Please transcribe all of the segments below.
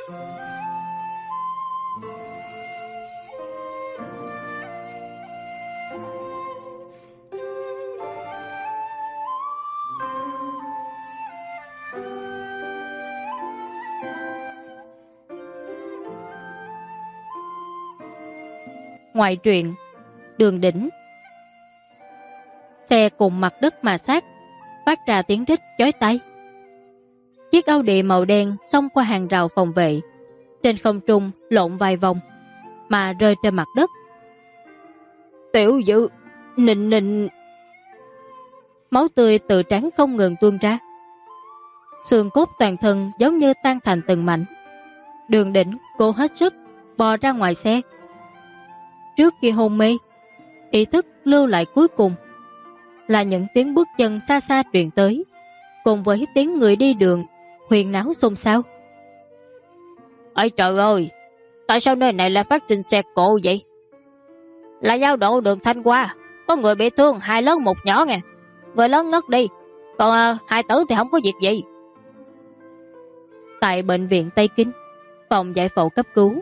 Ngoại truyện Đường Đỉnh. Xe cùng mặt đất mà sát, phát ra tiếng rít chói tai. Chiếc Audi màu đen xông qua hàng rào phòng vệ, trên không trung lộn vài vòng mà rơi trên mặt đất. Tiểu Dư, nịnh. Máu tươi từ trán không ngừng tuôn ra. Xương cốt toàn thân giống như tan thành từng mảnh. Đường Đỉnh cố hết sức bò ra ngoài xe. Trước khi hôn mê, ý thức lưu lại cuối cùng là những tiếng bước chân xa xa truyền tới, cùng với tiếng người đi đường huyên náo xôn xao. Ôi trời ơi, tại sao nơi này lại phát sinh xe cộ vậy? Là giao độ đường Thanh Hoa, có người bị thương, 2 lớn 1 nhỏ nè. Người lớn ngất đi, còn 2 tử thì không có việc gì. Tại bệnh viện Tây Kinh, phòng giải phẫu cấp cứu.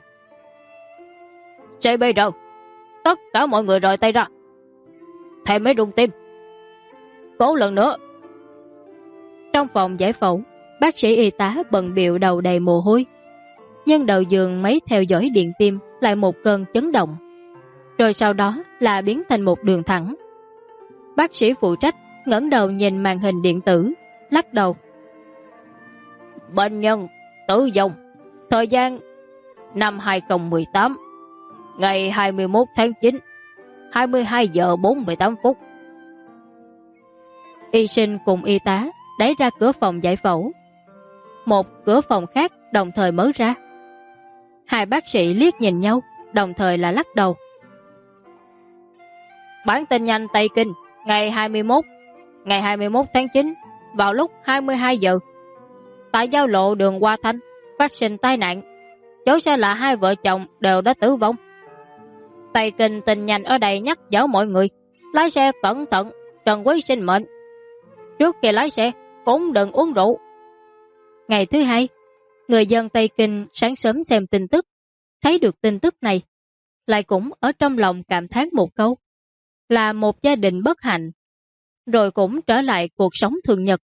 JB đâu? Tất cả mọi người rời tay ra. Thêm mấy rung tim. Cố lần nữa. Trong phòng giải phẫu, bác sĩ y tá bận bịu đầu đầy mồ hôi. Nhưng đầu giường máy theo dõi điện tim lại một cơn chấn động. Rồi sau đó là biến thành một đường thẳng. Bác sĩ phụ trách ngẩng đầu nhìn màn hình điện tử, lắc đầu. Bệnh nhân tử vong, thời gian năm 2018, ngày 21 tháng 9, 22 giờ 48 phút. Y sinh cùng y tá đẩy ra cửa phòng giải phẫu. Một cửa phòng khác đồng thời mở ra. Hai bác sĩ liếc nhìn nhau, đồng thời là lắc đầu. Bản tin nhanh Tây Kinh, ngày 21 tháng 9, vào lúc 22 giờ. Tại giao lộ đường Hoa Thanh, phát sinh tai nạn. Dẫu sao là 2 vợ chồng đều đã tử vong. Tây Kinh tin nhanh ở đây nhắc nhở mọi người, lái xe cẩn thận, trân quý sinh mệnh. Trước khi lái xe, cũng đừng uống rượu. Ngày thứ hai, người dân Tây Kinh sáng sớm xem tin tức, thấy được tin tức này, lại cũng ở trong lòng cảm thán một câu, là một gia đình bất hạnh, rồi cũng trở lại cuộc sống thường nhật.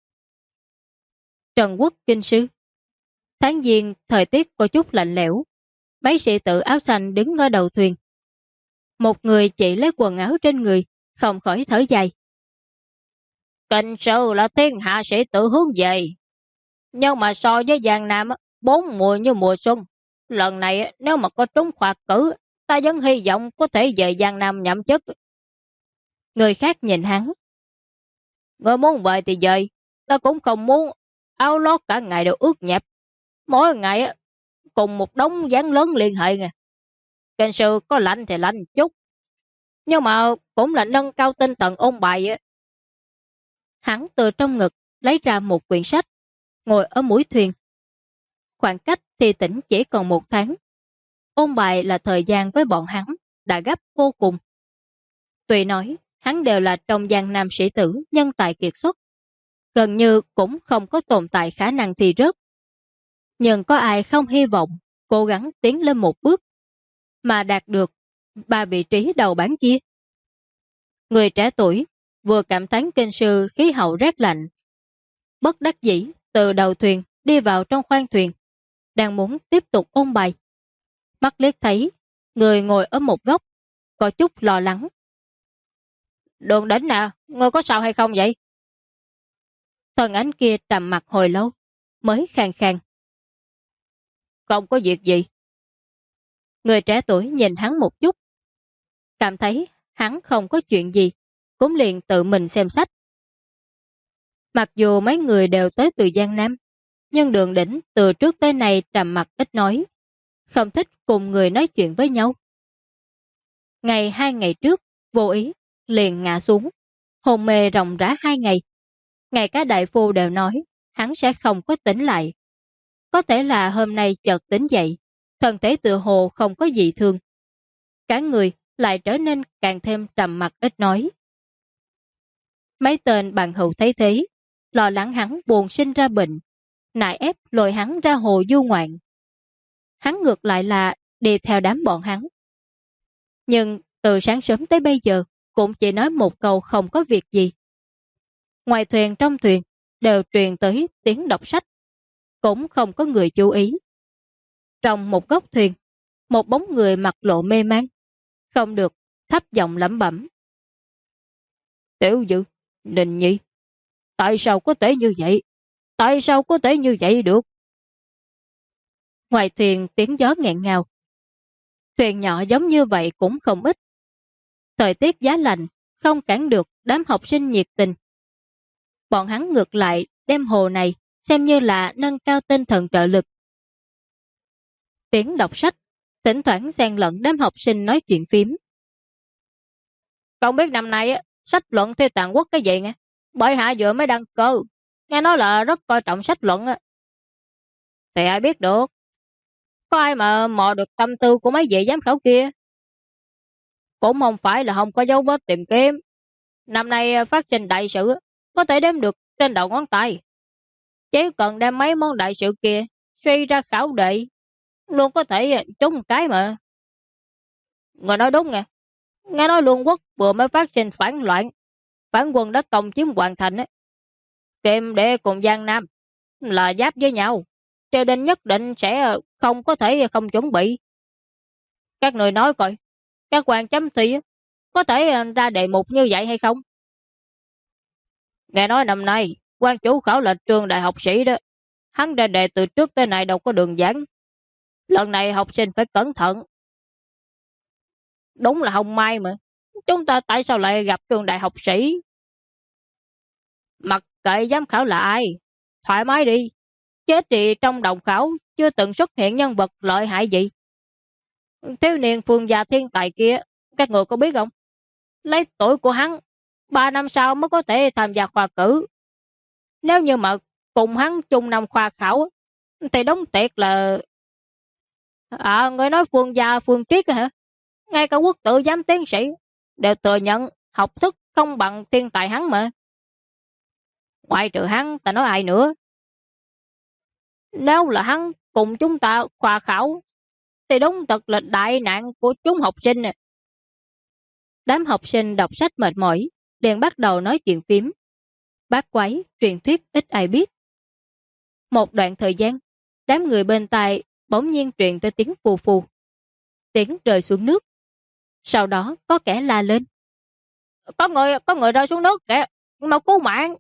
Trần Quốc Kinh Sư. Tháng Giêng, thời tiết có chút lạnh lẽo, mấy sĩ tử áo xanh đứng ở đầu thuyền. Một người chỉ lấy quần áo trên người, không khỏi thở dài. Kinh Sư là thiên hạ sĩ tử hướng về, nhưng mà so với Giang Nam, 4 mùa như mùa xuân. Lần này nếu mà có trúng khoa cử, ta vẫn hy vọng có thể về Giang Nam nhậm chức. Người khác nhìn hắn. Người muốn về thì về, ta cũng không muốn áo lót cả ngày đều ướt nhẹp. Mỗi ngày cùng một đống dáng lớn liên hệ nè. Kinh Sư có lạnh thì lạnh chút, nhưng mà cũng là nâng cao tinh thần ôn bài. Hắn từ trong ngực lấy ra một quyển sách, ngồi ở mũi thuyền. Khoảng cách thì tỉnh chỉ còn 1 tháng. Ôn bài là thời gian với bọn hắn đã gấp vô cùng. Tuy nói hắn đều là trong Giang Nam sĩ tử nhân tài kiệt xuất, gần như cũng không có tồn tại khả năng thi rớt. Nhưng có ai không hy vọng cố gắng tiến lên một bước mà đạt được 3 vị trí đầu bảng kia. Người trẻ tuổi vừa cảm thán Kinh Sư khí hậu rét lạnh, bất đắc dĩ từ đầu thuyền đi vào trong khoang thuyền, đang muốn tiếp tục ôn bài. Mắt liếc thấy người ngồi ở một góc, có chút lo lắng. Đường Đỉnh à, ngươi có sao hay không vậy? Thần ánh kia trầm mặt hồi lâu, mới khàn khàn. Không có việc gì. Người trẻ tuổi nhìn hắn một chút, cảm thấy hắn không có chuyện gì, cũng liền tự mình xem sách. Mặc dù mấy người đều tới từ Giang Nam, nhưng Đường Đỉnh từ trước tới nay trầm mặc ít nói, không thích cùng người nói chuyện với nhau. Ngày 2 ngày trước, vô ý, liền ngã xuống, hôn mê ròng rã 2 ngày. Ngay cả đại phu đều nói, hắn sẽ không có tỉnh lại. Có thể là hôm nay chợt tỉnh dậy, thân thể tựa hồ không có gì thương. Cả người lại trở nên càng thêm trầm mặc ít nói. Mấy tên bạn hữu thấy thế, lo lắng hắn buồn sinh ra bệnh, nại ép lôi hắn ra hồ du ngoạn, hắn ngược lại là đi theo đám bọn hắn. Nhưng từ sáng sớm tới bây giờ cũng chỉ nói một câu không có việc gì. Ngoài thuyền trong thuyền đều truyền tới tiếng đọc sách, cũng không có người chú ý. Trong một góc thuyền, một bóng người mặt lộ mê man, không được, thấp giọng lẩm bẩm. Tiểu Dư, Ninh Nhi, tại sao có thể như vậy? Tại sao có thể như vậy được? Ngoài thuyền tiếng gió nghẹn ngào. Thuyền nhỏ giống như vậy cũng không ít. Thời tiết giá lạnh, không cản được đám học sinh nhiệt tình. Bọn hắn ngược lại đem hồ này xem như là nâng cao tinh thần trợ lực. Tiếng đọc sách, thỉnh thoảng xen lẫn đám học sinh nói chuyện phím. Không biết năm nay sách luận thi toàn quốc cái gì nghe? Bởi hạ vừa mới đăng cơ, nghe nói là rất coi trọng sách luận. Thì ai biết được. Có ai mà mò được tâm tư của mấy vị giám khảo kia? Cũng không phải là không có dấu vết tìm kiếm. Năm nay phát sinh đại sự có thể đếm được trên đầu ngón tay. Chỉ cần đem mấy món đại sự kia suy ra khảo đệ, luôn có thể trúng một cái mà. Người nói đúng nghe. Nghe nói Luân Quốc vừa mới phát sinh phản loạn, phản quân đã công chiếm hoàn thành. Kim Đệ cùng Giang Nam là giáp với nhau, cho nên nhất định sẽ không có thể không chuẩn bị. Các người nói coi, các quan chấm thi có thể ra đề mục như vậy hay không? Nghe nói năm nay quan chủ khảo là trường đại học sĩ đó, hắn ra đề từ trước tới nay đâu có đường giảng. Lần này học sinh phải cẩn thận. Đúng là không may mà. Chúng ta tại sao lại gặp trường đại học sĩ? Mặc kệ giám khảo là ai, thoải mái đi. Chết thì trong đồng khảo chưa từng xuất hiện nhân vật lợi hại gì. Thiếu niên Phương Gia thiên tài kia, các người có biết không? Lấy tuổi của hắn, 3 năm sau mới có thể tham gia khoa cử. Nếu như mà cùng hắn chung năm khoa khảo, thì đúng tiệt là... người nói Phương Gia Phương Triết hả? Ngay cả quốc tử giám tiến sĩ đều thừa nhận học thức không bằng thiên tài hắn mà. Ngoại trừ hắn, ta nói ai nữa? Nếu là hắn cùng chúng ta khoa khảo, thì đúng thật là đại nạn của chúng học sinh nè. Đám học sinh đọc sách mệt mỏi, liền bắt đầu nói chuyện phím. Bát quái, truyền thuyết ít ai biết. Một đoạn thời gian, đám người bên tai bỗng nhiên truyền tới tiếng phù phù. Tiếng rơi xuống nước. Sau đó có kẻ la lên. Có người rơi xuống nước kìa, mau cứu mạng.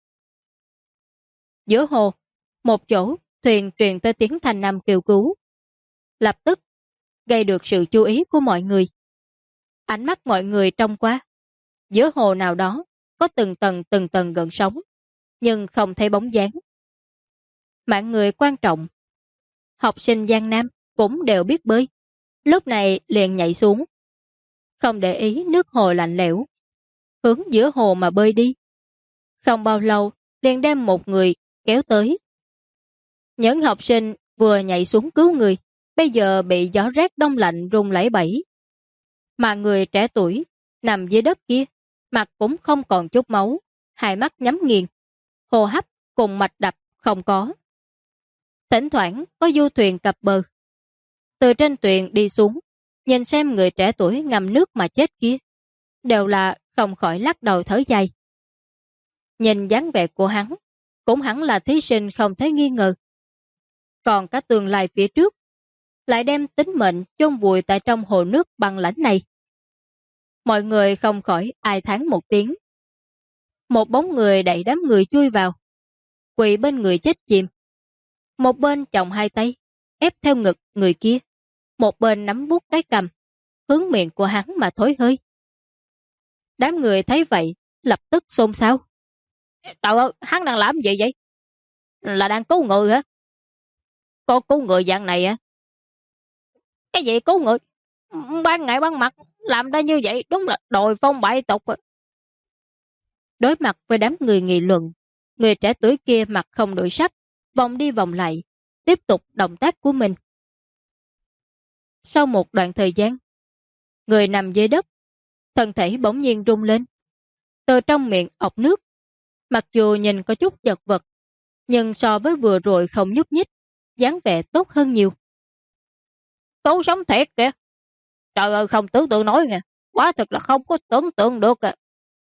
Giữa hồ, một chỗ, thuyền truyền tới tiếng thanh nam kêu cứu. Lập tức, gây được sự chú ý của mọi người. Ánh mắt mọi người trông qua. Giữa hồ nào đó, có từng tầng gần sóng, nhưng không thấy bóng dáng. Mạng người quan trọng. Học sinh Giang Nam cũng đều biết bơi. Lúc này liền nhảy xuống. Không để ý nước hồ lạnh lẽo. Hướng giữa hồ mà bơi đi. Không bao lâu, liền đem một người kéo tới. Những học sinh vừa nhảy xuống cứu người, bây giờ bị gió rét đông lạnh rung lẩy bẩy. Mà người trẻ tuổi, nằm dưới đất kia, mặt cũng không còn chút máu, hai mắt nhắm nghiền, hô hấp cùng mạch đập không có. Thỉnh thoảng có du thuyền cập bờ. Từ trên thuyền đi xuống, nhìn xem người trẻ tuổi ngâm nước mà chết kia, đều là không khỏi lắc đầu thở dài. Nhìn dáng vẻ của hắn, cũng hẳn là thí sinh không thấy nghi ngờ. Còn cả tương lai phía trước, lại đem tính mệnh chôn vùi tại trong hồ nước băng lãnh này. Mọi người không khỏi ai thán một tiếng. Một bóng người đẩy đám người chui vào, quỳ bên người chết chìm. Một bên chồng hai tay, ép theo ngực người kia, một bên nắm vuốt cái cằm, hướng miệng của hắn mà thối hơi. Đám người thấy vậy, lập tức xôn xao. Trời ơi, hắn đang làm gì vậy? Là đang cứu người hả? Có cứu người dạng này hả? Cái gì cứu người? Ban ngày ban mặt, làm ra như vậy đúng là đồi phong bại tục. Đối mặt với đám người nghị luận, người trẻ tuổi kia mặt không đổi sắc, vòng đi vòng lại, tiếp tục động tác của mình. Sau một đoạn thời gian, người nằm dưới đất, thân thể bỗng nhiên rung lên. Từ trong miệng ọc nước, mặc dù nhìn có chút chật vật, nhưng so với vừa rồi không nhúc nhích, dáng vẻ tốt hơn nhiều. Cứu sống thiệt kìa. Trời ơi, không tưởng tượng nổi nha. Quá thật là không có tưởng tượng được à.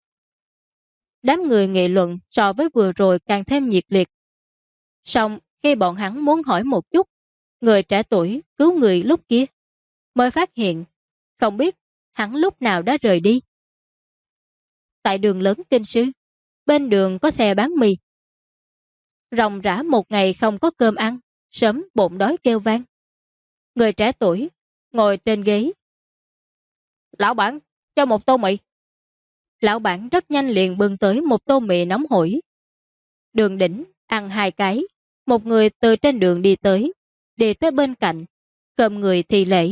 Đám người nghị luận so với vừa rồi càng thêm nhiệt liệt. Xong khi bọn hắn muốn hỏi một chút, người trẻ tuổi cứu người lúc kia, mới phát hiện, không biết hắn lúc nào đã rời đi. Tại đường lớn Kinh Sư, bên đường có xe bán mì. Ròng rã một ngày không có cơm ăn, sớm bụng đói kêu vang. Người trẻ tuổi ngồi trên ghế. Lão bản, cho một tô mì. Lão bản rất nhanh liền bưng tới một tô mì nóng hổi. Đường Đỉnh ăn 2 cái, một người từ trên đường đi tới bên cạnh, cầm người thì lễ.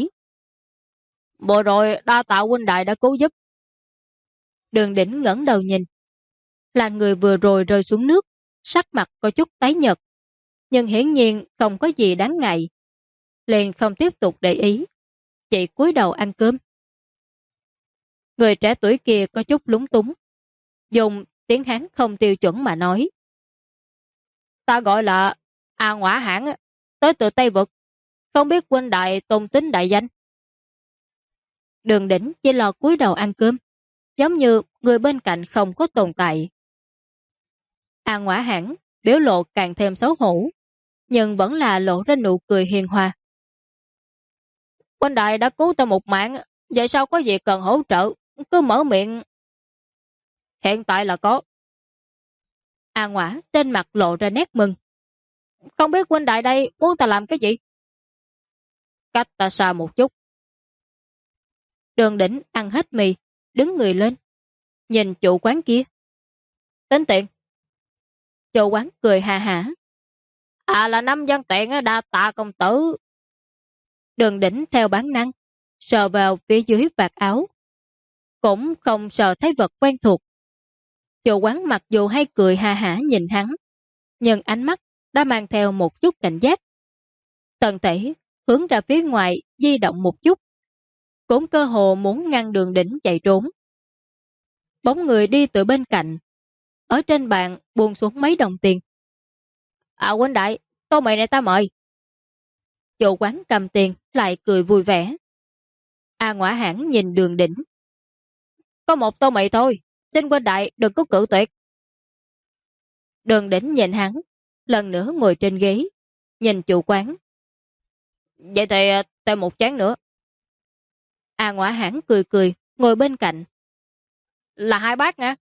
Bộ rồi đa tạ huynh đại đã cứu giúp. Đường Đỉnh ngẩng đầu nhìn, là người vừa rồi rơi xuống nước, sắc mặt có chút tái nhợt, nhưng hiển nhiên không có gì đáng ngại. Liền không tiếp tục để ý, chỉ cúi đầu ăn cơm. Người trẻ tuổi kia có chút lúng túng, dùng tiếng Hán không tiêu chuẩn mà nói. Ta gọi là A Ngõa Hãn, tới từ Tây Vực. Không biết huynh đại tôn tính đại danh. Đường Đỉnh chỉ lo cúi đầu ăn cơm, giống như người bên cạnh không có tồn tại. A Ngõa Hãn biểu lộ càng thêm xấu hổ, nhưng vẫn là lộ ra nụ cười hiền hòa. Huynh đại đã cứu ta một mạng, vậy sao có gì cần hỗ trợ, cứ mở miệng. Hiện tại là có. A Ngõa trên mặt lộ ra nét mừng. Không biết huynh đại đây muốn ta làm cái gì? Cách ta xa một chút. Đường Đỉnh ăn hết mì, đứng người lên, nhìn chủ quán kia. Tính tiền. Chủ quán cười hà hả. À là 5 văn tiền đa tạ công tử. Đường Đỉnh theo bản năng, sờ vào phía dưới vạt áo. Cũng không sờ thấy vật quen thuộc. Chủ quán mặc dù hay cười hà hả nhìn hắn, nhưng ánh mắt đã mang theo một chút cảnh giác. Tần thể hướng ra phía ngoài di động một chút, cũng cơ hồ muốn ngăn Đường Đỉnh chạy trốn. Bóng người đi từ bên cạnh, ở trên bàn buông xuống mấy đồng tiền. À huynh đại, tô mì này ta mời. Chủ quán cầm tiền lại cười vui vẻ. A Ngõa Hãn nhìn Đường Đỉnh. Có một tô mì thôi, xin huynh đại đừng có cự tuyệt. Đường Đỉnh nhìn hắn, lần nữa ngồi trên ghế, nhìn chủ quán. Vậy thì thêm một chén nữa. A Ngõa Hãn cười cười, ngồi bên cạnh. Là 2 bát nha.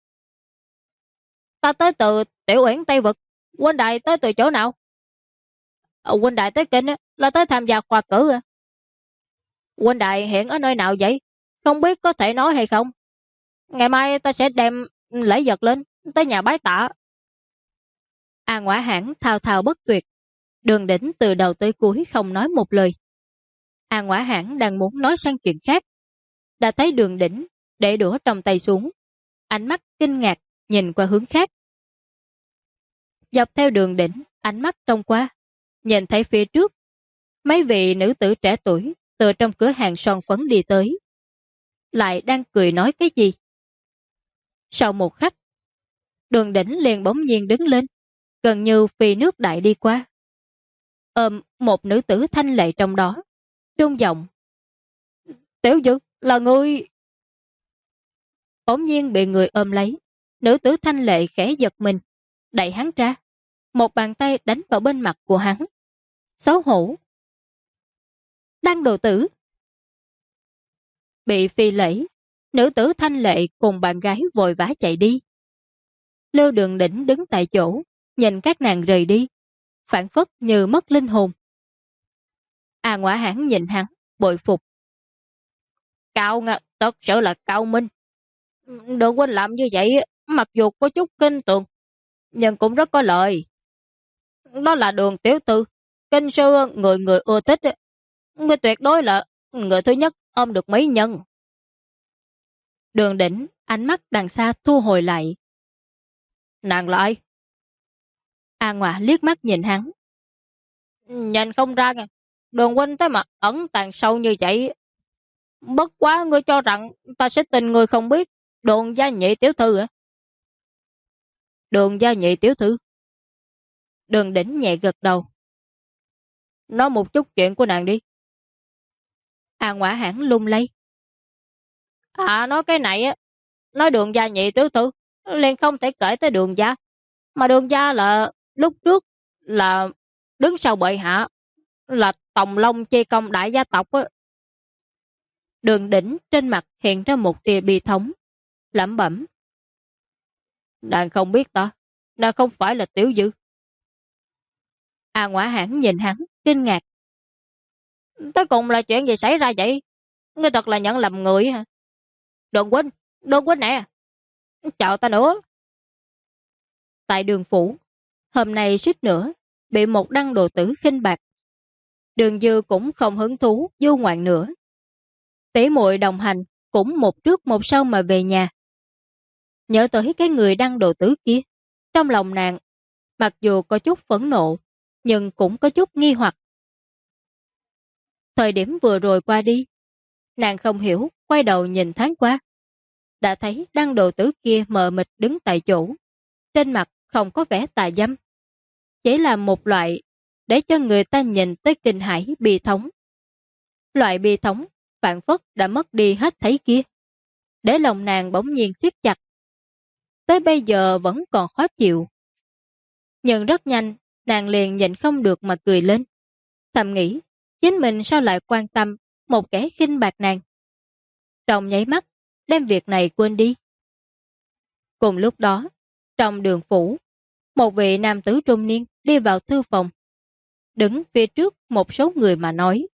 Ta tới từ Tiểu Uyển Tây Vực, huynh đại tới từ chỗ nào? Huynh đại tới Kinh là tới tham gia khoa cử à? Huynh đại hiện ở nơi nào vậy? Không biết có thể nói hay không? Ngày mai ta sẽ đem lễ vật lên, tới nhà bái tạ. A Ngõa Hãn thao thao bất tuyệt. Đường Đỉnh từ đầu tới cuối không nói một lời. A Ngõa Hãn đang muốn nói sang chuyện khác, đã thấy Đường Đỉnh để đũa trong tay xuống, ánh mắt kinh ngạc nhìn qua hướng khác. Dọc theo Đường Đỉnh, ánh mắt trông qua, nhìn thấy phía trước mấy vị nữ tử trẻ tuổi từ trong cửa hàng son phấn đi tới, lại đang cười nói cái gì. Sau một khắc, Đường Đỉnh liền bỗng nhiên đứng lên, gần như phi nước đại đi qua, ôm một nữ tử thanh lệ trong đó, rung giọng. Tiểu Dư, là ngươi. Bỗng nhiên bị người ôm lấy, nữ tử thanh lệ khẽ giật mình, đẩy hắn ra, một bàn tay đánh vào bên mặt của hắn. Xấu hổ. Đăng đồ tử. Bị phi lễ, nữ tử thanh lệ cùng bạn gái vội vã chạy đi. Lưu Đường Đỉnh đứng tại chỗ, nhìn các nàng rời đi, phản phất như mất linh hồn. A Ngõa Hãn nhìn hắn, bội phục. Cao ngạ, thật sự là cao minh. Đường huynh làm như vậy, mặc dù có chút kinh tường, nhưng cũng rất có lợi. Đó là Đường tiểu thư, kinh sư người người ưa thích. Người tuyệt đối là người thứ nhất ôm được mỹ nhân. Đường Đỉnh, ánh mắt đằng xa thu hồi lại. Nàng lại. A Ngõa liếc mắt nhìn hắn. Nhìn không ra nha, Đường huynh tới mà ẩn tàng sâu như vậy. Bất quá ngươi cho rằng ta sẽ tin người không biết Đường gia nhị tiểu thư à? Đường gia nhị tiểu thư. Đường Đỉnh nhẹ gật đầu. Nói một chút chuyện của nàng đi. Ngoã hãn lung lay. Nói cái này á, nói Đường gia nhị tiểu thư, liền không thể kể tới Đường gia. Mà Đường gia là lúc trước là đứng sau bệ hạ, là Tòng Long chi công đại gia tộc á. Đường Đỉnh trên mặt hiện ra một tia bi thống, lẩm bẩm. Nàng không biết ta, nàng không phải là Tiểu Dư. Ngoã hãn nhìn hắn, kinh ngạc. Tới cùng là chuyện gì xảy ra vậy? Ngươi thật là nhận lầm người hả? Đường huynh nè. Chào ta nữa. Tại Đường phủ, hôm nay suýt nữa bị một đăng đồ tử khinh bạc. Đường Dư cũng không hứng thú du ngoạn nữa. Tỷ muội đồng hành cũng một trước một sau mà về nhà. Nhớ tới cái người đăng đồ tử kia, trong lòng nàng mặc dù có chút phẫn nộ, nhưng cũng có chút nghi hoặc. Thời điểm vừa rồi qua đi, nàng không hiểu, quay đầu nhìn thoáng qua, đã thấy đăng đồ tử kia mờ mịt đứng tại chỗ, trên mặt không có vẻ tà dâm, chỉ là một loại để cho người ta nhìn tới kinh hãi bi thống. Loại bi thống phản phất đã mất đi hết thấy kia, để lòng nàng bỗng nhiên siết chặt. Tới bây giờ vẫn còn khó chịu. Nhưng rất nhanh, nàng liền nhịn không được mà cười lên. Thầm nghĩ, chính mình sao lại quan tâm một kẻ khinh bạc nàng. Trong nháy mắt, đem việc này quên đi. Cùng lúc đó, trong đường phủ, một vị nam tử trung niên đi vào thư phòng. Đứng phía trước một số người mà nói.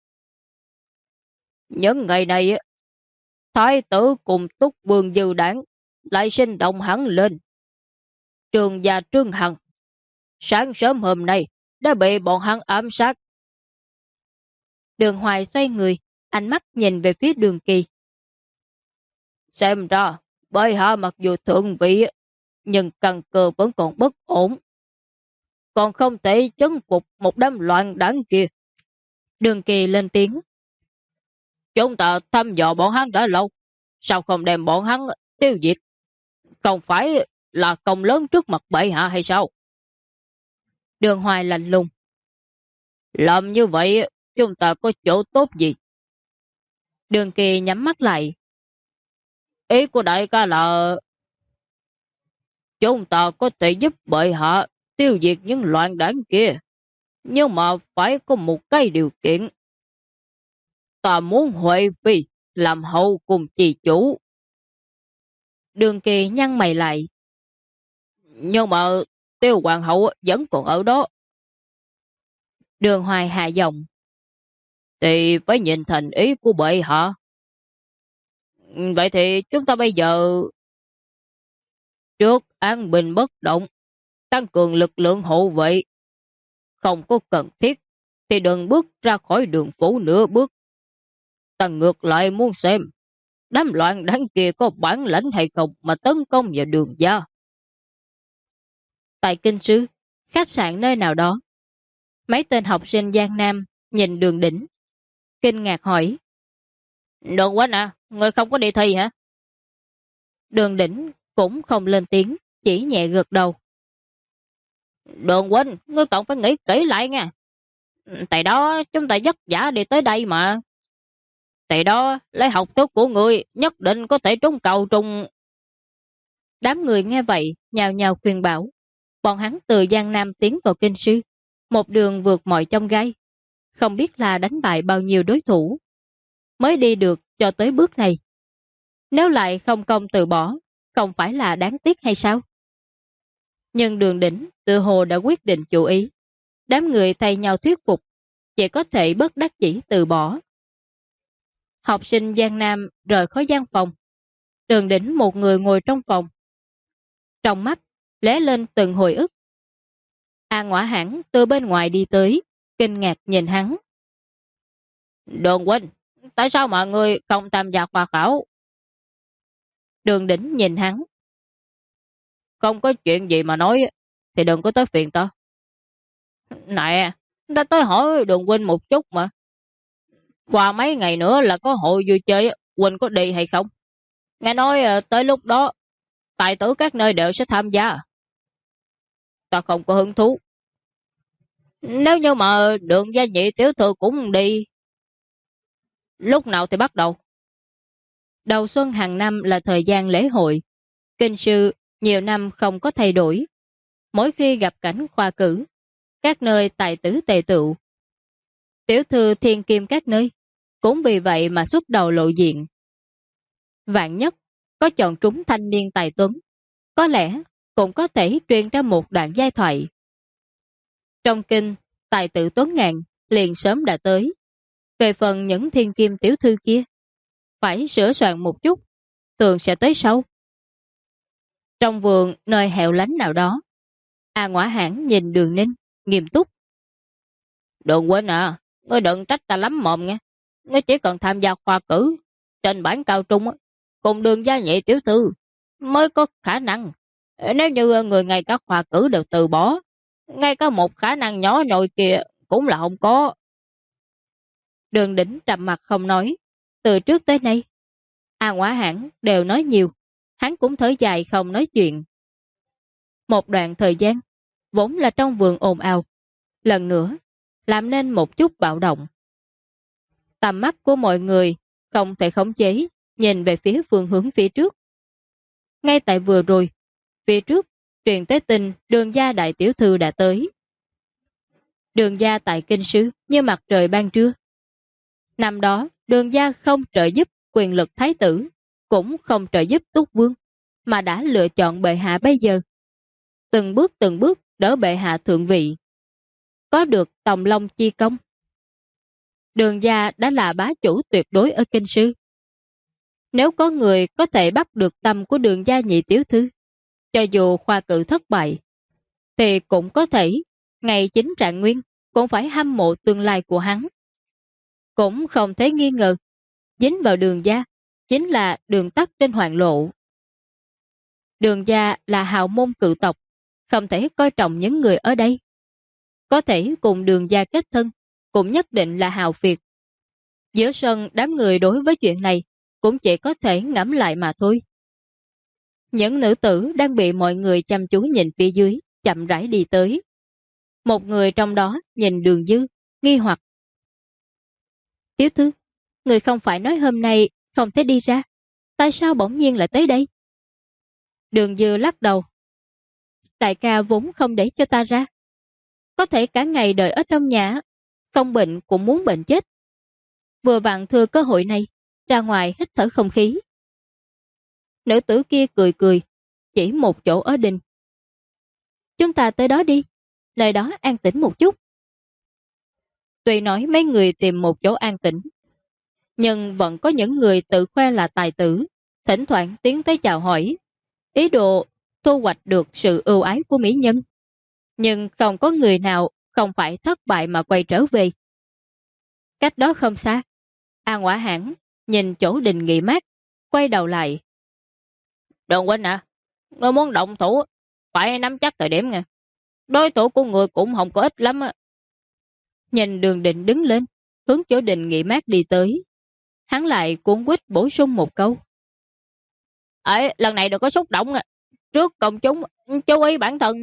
Những ngày này, thái tử cùng Túc Vương Dư Đảng lại sinh động hẳn lên. Trường và Trương Hằng sáng sớm hôm nay đã bị bọn hắn ám sát. Đường Hoài xoay người, ánh mắt nhìn về phía Đường Kỳ. Xem ra, bệ hạ mặc dù thượng vị, nhưng căn cơ vẫn còn bất ổn. Còn không thể chấn phục một đám loạn đảng kia. Đường Kỳ lên tiếng. Chúng ta thăm dò bọn hắn đã lâu, sao không đem bọn hắn tiêu diệt? Không phải là công lớn trước mặt bệ hạ hay sao? Đường Hoài lạnh lùng. Làm như vậy, chúng ta có chỗ tốt gì? Đường Kỳ nhắm mắt lại. Ý của đại ca là chúng ta có thể giúp bệ hạ tiêu diệt những loạn đảng kia. Nhưng mà phải có một cái điều kiện. Ta muốn Huệ Phi làm hậu cùng trì chủ. Đường Kỳ nhăn mày lại. Nhưng mà Tiêu Hoàng hậu vẫn còn ở đó. Đường Hoài hạ giọng. Thì phải nhìn thành ý của bệ hạ. Vậy thì chúng ta bây giờ trước an bình bất động, tăng cường lực lượng hộ vệ. Không có cần thiết thì đừng bước ra khỏi đường phủ nửa bước. Ta ngược lại muốn xem đám loạn đảng kia có bản lãnh hay không mà tấn công vào Đường gia. Tại kinh sư, khách sạn nơi nào đó, mấy tên học sinh Giang Nam nhìn Đường Đỉnh, kinh ngạc hỏi. Đường huynh à, người không có đi thi hả? Đường Đỉnh cũng không lên tiếng, chỉ nhẹ gật đầu. Đường huynh, ngươi còn phải nghĩ kỹ lại nha. Tại đó chúng ta vất vả đi tới đây mà. Tại đó lấy học thức của ngươi nhất định có thể trúng cầu trùng. Đám người nghe vậy, nhào nhào khuyên bảo. Bọn hắn từ Giang Nam tiến vào kinh sư, một đường vượt mọi chông gai. Không biết là đánh bại bao nhiêu đối thủ, mới đi được cho tới bước này. Nếu lại không công từ bỏ, không phải là đáng tiếc hay sao? Nhưng Đường Đỉnh tự hồ đã quyết định chủ ý. Đám người thay nhau thuyết phục, chỉ có thể bất đắc chỉ từ bỏ. Học sinh Giang Nam rời khỏi gian phòng. Đường Đỉnh một người ngồi trong phòng. Trong mắt lóe lên từng hồi ức. Ngoã hãn từ bên ngoài đi tới, kinh ngạc nhìn hắn. Đường huynh, tại sao mà ngươi không tham gia khoa khảo? Đường Đỉnh nhìn hắn. Không có chuyện gì mà nói thì đừng có tới phiền ta. Nè, ta tới hỏi Đường huynh một chút mà. Qua mấy ngày nữa là có hội vui chơi, huynh có đi hay không? Nghe nói tới lúc đó tài tử các nơi đều sẽ tham gia. Ta không có hứng thú. Nếu như mà Đường gia nhị tiểu thư cũng đi. Lúc nào thì bắt đầu? Đầu xuân hàng năm là thời gian lễ hội. Kinh sư nhiều năm không có thay đổi. Mỗi khi gặp cảnh khoa cử, các nơi tài tử tề tựu, tiểu thư thiên kim các nơi, cũng vì vậy mà xuất đầu lộ diện. Vạn nhất, có chọn trúng thanh niên tài tuấn, có lẽ cũng có thể truyền ra một đoạn giai thoại. Trong kinh, tài tử tuấn ngàn liền sớm đã tới. Về phần những thiên kim tiểu thư kia, phải sửa soạn một chút, thường sẽ tới sau. Trong vườn nơi hẻo lánh nào đó, A Ngõa Hãn nhìn Đường Ninh, nghiêm túc. Đường huynh à, ngươi đừng trách ta lắm mồm nghe. Ngươi chỉ cần tham gia khoa cử, trên bảng cao trung cùng Đường gia nhị tiểu thư mới có khả năng. Nếu như người ngay cả khoa cử đều từ bỏ, ngay cả một khả năng nhỏ nhoi kia cũng là không có. Đường Đỉnh trầm mặt không nói. Từ trước tới nay, A Ngõa Hãn đều nói nhiều, hắn cũng thở dài không nói chuyện. Một đoạn thời gian, vốn là trong vườn ồn ào, lần nữa làm nên một chút bạo động. Tầm mắt của mọi người không thể khống chế, nhìn về phía phương hướng phía trước. Ngay tại vừa rồi, phía trước truyền tới tin Đường gia đại tiểu thư đã tới. Đường gia tại kinh sư như mặt trời ban trưa. Năm đó, Đường gia không trợ giúp quyền lực thái tử, cũng không trợ giúp túc vương, mà đã lựa chọn bệ hạ bây giờ. Từng bước đỡ bệ hạ thượng vị. Có được tòng long chi công. Đường gia đã là bá chủ tuyệt đối ở kinh sư. Nếu có người có thể bắt được tâm của Đường gia nhị tiểu thư, cho dù khoa cử thất bại, thì cũng có thể ngày chính Trạng Nguyên cũng phải hâm mộ tương lai của hắn. Cũng không thể nghi ngờ, dính vào Đường gia chính là đường tắt trên hoàng lộ. Đường gia là hào môn cự tộc, không thể coi trọng những người ở đây. Có thể cùng Đường gia kết thân, cũng nhất định là hào việt. Giữa sân đám người đối với chuyện này cũng chỉ có thể ngẫm lại mà thôi. Những nữ tử đang bị mọi người chăm chú nhìn phía dưới, chậm rãi đi tới. Một người trong đó nhìn Đường Dư, nghi hoặc. Tiểu thư, người không phải nói hôm nay không thể đi ra, tại sao bỗng nhiên lại tới đây? Đường Dư lắc đầu. Đại ca vốn không để cho ta ra. Có thể cả ngày đợi ở trong nhà, không bệnh cũng muốn bệnh chết. Vừa vặn thừa cơ hội này, ra ngoài hít thở không khí. Nữ tử kia cười cười, chỉ một chỗ ở đình. Chúng ta tới đó đi, nơi đó an tĩnh một chút. Tuy nói mấy người tìm một chỗ an tĩnh, nhưng vẫn có những người tự khoe là tài tử, thỉnh thoảng tiến tới chào hỏi, ý đồ thu hoạch được sự ưu ái của mỹ nhân. Nhưng không có người nào không phải thất bại mà quay trở về. Cách đó không xa, A Ngõa Hãn nhìn chỗ đình nghỉ mát, quay đầu lại. Đường huynh à, ngươi muốn động thủ, phải nắm chắc thời điểm nha. Đối thủ của người cũng không có ít lắm á. Nhìn Đường Định đứng lên, hướng chỗ đình nghỉ mát đi tới. Hắn lại cuốn quýt bổ sung một câu. Ấy, lần này đừng có xúc động à. Trước công chúng, chú ý bản thân.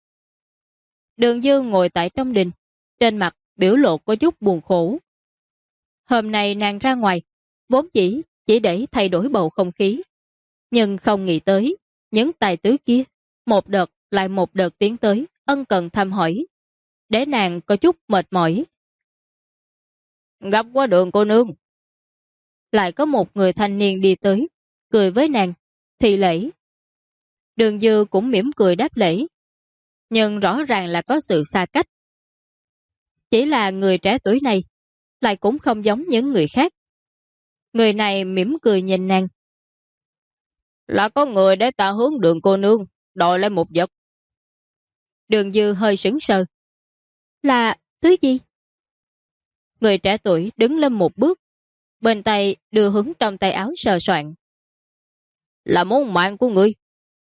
Đường Dư ngồi tại trong đình, trên mặt biểu lộ có chút buồn khổ. Hôm nay nàng ra ngoài, vốn chỉ để thay đổi bầu không khí. Nhưng không nghĩ tới, những tài tử kia, một đợt lại một đợt tiến tới, ân cần thăm hỏi. Để nàng có chút mệt mỏi. Gặp qua Đường cô nương. Lại có một người thanh niên đi tới, cười với nàng, thì lễ. Đường Dư cũng mỉm cười đáp lễ. Nhưng rõ ràng là có sự xa cách. Chỉ là người trẻ tuổi này, lại cũng không giống những người khác. Người này mỉm cười nhìn nàng. Là có người để ta hướng Đường cô nương, đòi lên một vật. Đường Dư hơi sững sờ. Là thứ gì? Người trẻ tuổi đứng lên một bước, bên tay đưa hướng trong tay áo sờ soạn. Là món mạng của người.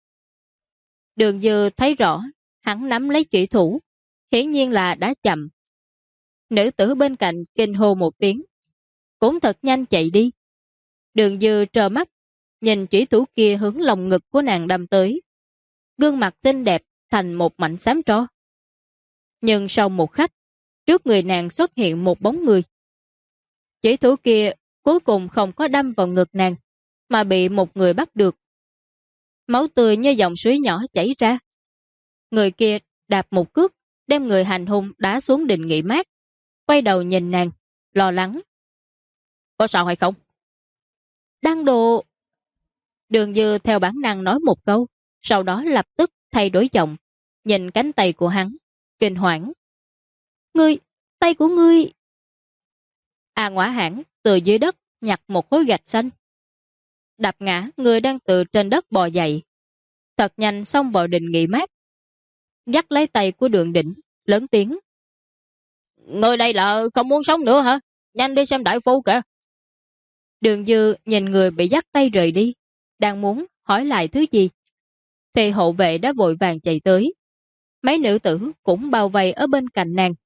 Đường Dư thấy rõ, hắn nắm lấy chủy thủ, hiển nhiên là đã chậm. Nữ tử bên cạnh kinh hô một tiếng, cũng thật nhanh chạy đi. Đường Dư trơ mắt, nhìn chủy thủ kia hướng lòng ngực của nàng đâm tới. Gương mặt xinh đẹp thành một mảnh xám tro. Nhưng sau một khắc, trước người nàng xuất hiện một bóng người. Chủy thủ kia cuối cùng không có đâm vào ngực nàng, mà bị một người bắt được. Máu tươi như dòng suối nhỏ chảy ra. Người kia đạp một cước, đem người hành hung đá xuống đình nghỉ mát, quay đầu nhìn nàng, lo lắng. Có sao hay không? Đăng đồ. Đường Dư theo bản năng nói một câu, sau đó lập tức thay đổi giọng, nhìn cánh tay của hắn, kinh hoảng. Ngươi, tay của ngươi. A Ngõa Hãn từ dưới đất nhặt một khối gạch xanh. Đạp ngã người đang từ trên đất bò dậy. Thật nhanh xông vào đình nghỉ mát. Dắt lấy tay của Đường Đỉnh, lớn tiếng. Người đây là không muốn sống nữa hả? Nhanh đi xem đại phu kìa. Đường Dư nhìn người bị dắt tay rời đi, đang muốn hỏi lại thứ gì, thì hộ vệ đã vội vàng chạy tới. Mấy nữ tử cũng bao vây ở bên cạnh nàng.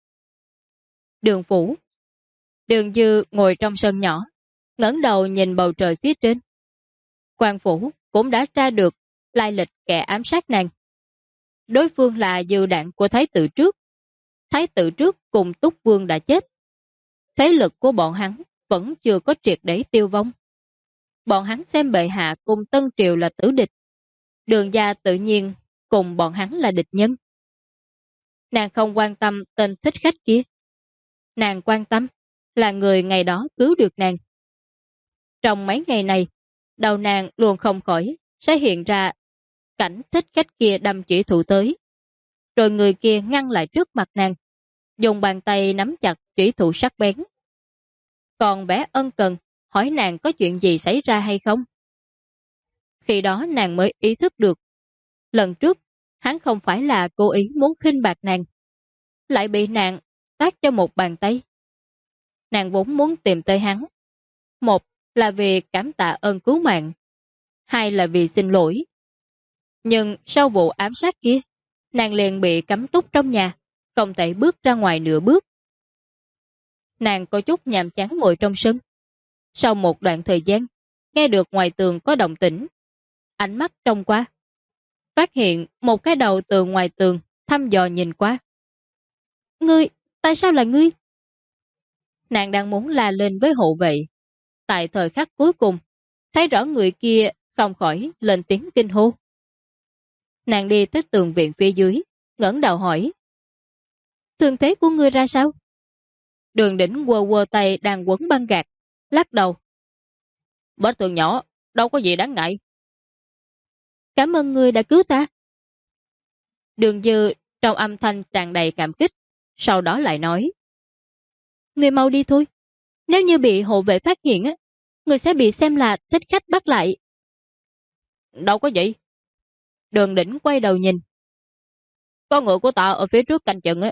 Đường phủ. Đường Dư ngồi trong sân nhỏ, ngẩng đầu nhìn bầu trời phía trên. Quan phủ cũng đã tra được lai lịch kẻ ám sát nàng. Đối phương là dư đạn của thái tử trước. Thái tử trước cùng Túc Vương đã chết. Thế lực của bọn hắn vẫn chưa có triệt để tiêu vong. Bọn hắn xem bệ hạ cùng Tân Triều là tử địch. Đường gia tự nhiên cùng bọn hắn là địch nhân. Nàng không quan tâm tên thích khách kia. Nàng quan tâm là người ngày đó cứu được nàng. Trong mấy ngày này, đầu nàng luôn không khỏi sẽ hiện ra cảnh thích khách kia đâm chỉ thủ tới. Rồi người kia ngăn lại trước mặt nàng, dùng bàn tay nắm chặt chỉ thủ sắc bén. Còn bé ân cần hỏi nàng có chuyện gì xảy ra hay không. Khi đó nàng mới ý thức được. Lần trước, hắn không phải là cố ý muốn khinh bạc nàng, lại bị nàng tát cho một bàn tay. Nàng vốn muốn tìm tới hắn. Một là vì cảm tạ ơn cứu mạng, hai là vì xin lỗi. Nhưng sau vụ ám sát kia, nàng liền bị cấm túc trong nhà, không thể bước ra ngoài nửa bước. Nàng có chút nhàm chán ngồi trong sân. Sau một đoạn thời gian, nghe được ngoài tường có động tĩnh. Ánh mắt trông qua, phát hiện một cái đầu từ ngoài tường thăm dò nhìn qua. Ngươi, tại sao là ngươi? Nàng đang muốn la lên với hộ vệ. Tại thời khắc cuối cùng, thấy rõ người kia không khỏi lên tiếng kinh hô. Nàng đi tới tường viện phía dưới, ngẩng đầu hỏi. Thương thế của ngươi ra sao? Đường Đỉnh quơ quơ tay đang quấn băng gạc, lắc đầu. Vết thương nhỏ, đâu có gì đáng ngại. Cảm ơn ngươi đã cứu ta. Đường Dư trong âm thanh tràn đầy cảm kích, sau đó lại nói. Ngươi mau đi thôi. Nếu như bị hộ vệ phát hiện, ngươi sẽ bị xem là thích khách bắt lại. Đâu có gì. Đường Đỉnh quay đầu nhìn. Có ngựa của ta ở phía trước canh chừng.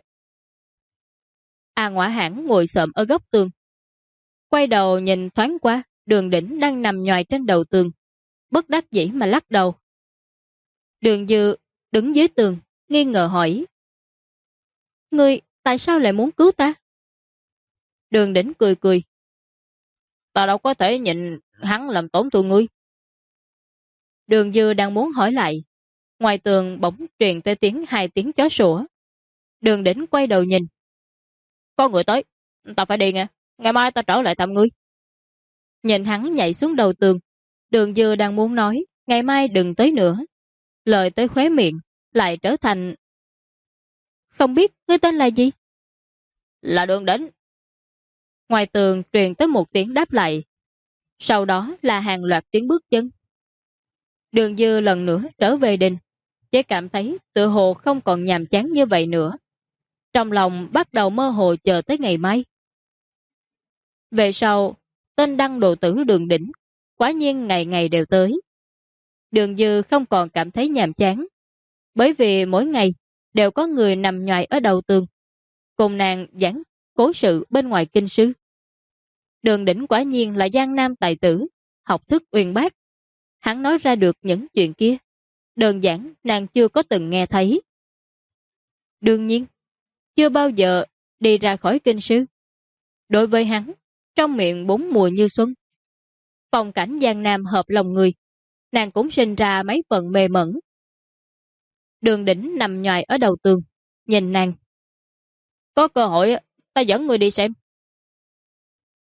A Ngõa Hãn ngồi xổm ở góc tường. Quay đầu nhìn thoáng qua, Đường Đỉnh đang nằm nhoài trên đầu tường. Bất đắc dĩ mà lắc đầu. Đường Dư đứng dưới tường, nghi ngờ hỏi. Ngươi tại sao lại muốn cứu ta? Đường Đỉnh cười cười. Ta đâu có thể nhìn hắn làm tổn thương ngươi. Đường Dư đang muốn hỏi lại. Ngoài tường bỗng truyền tới tiếng hai tiếng chó sủa. Đường Đỉnh quay đầu nhìn. Có người tới, ta phải đi nghe. Ngày mai ta trở lại thăm ngươi. Nhìn hắn nhảy xuống đầu tường. Đường Dư đang muốn nói ngày mai đừng tới nữa. Lời tới khóe miệng lại trở thành. Không biết ngươi tên là gì? Là Đường Đỉnh. Ngoài tường truyền tới một tiếng đáp lại. Sau đó là hàng loạt tiếng bước chân. Đường Dư lần nữa trở về đình, chỉ cảm thấy tự hồ không còn nhàm chán như vậy nữa. Trong lòng bắt đầu mơ hồ chờ tới ngày mai. Về sau, tên đăng đồ tử Đường Đỉnh quả nhiên ngày ngày đều tới. Đường Dư không còn cảm thấy nhàm chán, bởi vì mỗi ngày đều có người nằm nhoài ở đầu tường, cùng nàng giảng cố sự bên ngoài kinh sư. Đường Đỉnh quả nhiên là giang nam tài tử, học thức uyên bác. Hắn nói ra được những chuyện kia, đơn giản nàng chưa có từng nghe thấy. Đương nhiên, chưa bao giờ đi ra khỏi kinh sư. Đối với hắn, trong miệng bốn mùa như xuân. Phong cảnh giang nam hợp lòng người, nàng cũng sinh ra mấy phần mê mẩn. Đường Đỉnh nằm nhoài ở đầu tường, nhìn nàng. Có cơ hội ta dẫn người đi xem.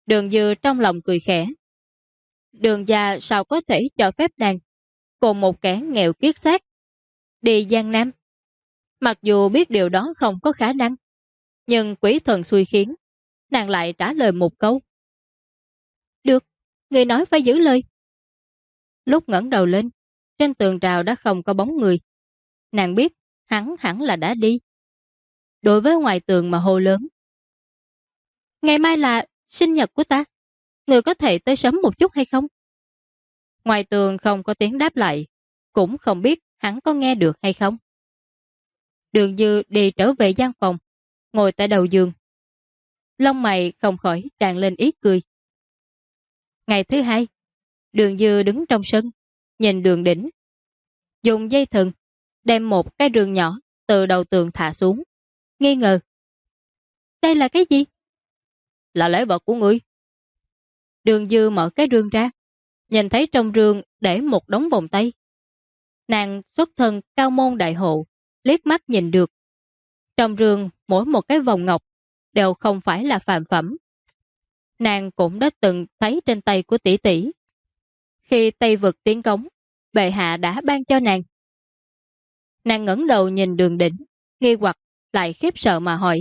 Đường Dư trong lòng cười khẽ. Đường gia sao có thể cho phép nàng cùng một kẻ nghèo kiết xác đi Giang Nam? Mặc dù biết điều đó không có khả năng, nhưng quỷ thần xui khiến, nàng lại trả lời một câu. Được, người nói phải giữ lời. Lúc ngẩng đầu lên, trên tường rào đã không có bóng người. Nàng biết hắn hẳn là đã đi. Đối với ngoài tường mà hô lớn. Ngày mai là sinh nhật của ta, người có thể tới sớm một chút hay không? Ngoài tường không có tiếng đáp lại, cũng không biết hắn có nghe được hay không. Đường Dư đi trở về gian phòng, ngồi tại đầu giường. Lông mày không khỏi tràn lên ý cười. Ngày thứ hai, Đường Dư đứng trong sân, nhìn Đường Đỉnh. Dùng dây thừng, đem một cái rương nhỏ từ đầu tường thả xuống. Nghi ngờ. Đây là cái gì? Là lễ vật của ngươi. Đường Dư mở cái rương ra, nhìn thấy trong rương để một đống vòng tay. Nàng xuất thân cao môn đại hộ, liếc mắt nhìn được. Trong rương mỗi một cái vòng ngọc đều không phải là phàm phẩm. Nàng cũng đã từng thấy trên tay của tỷ tỷ. Khi Tây vực tiến cống, bệ hạ đã ban cho nàng. Nàng ngẩng đầu nhìn Đường Đỉnh, nghi hoặc lại khiếp sợ mà hỏi.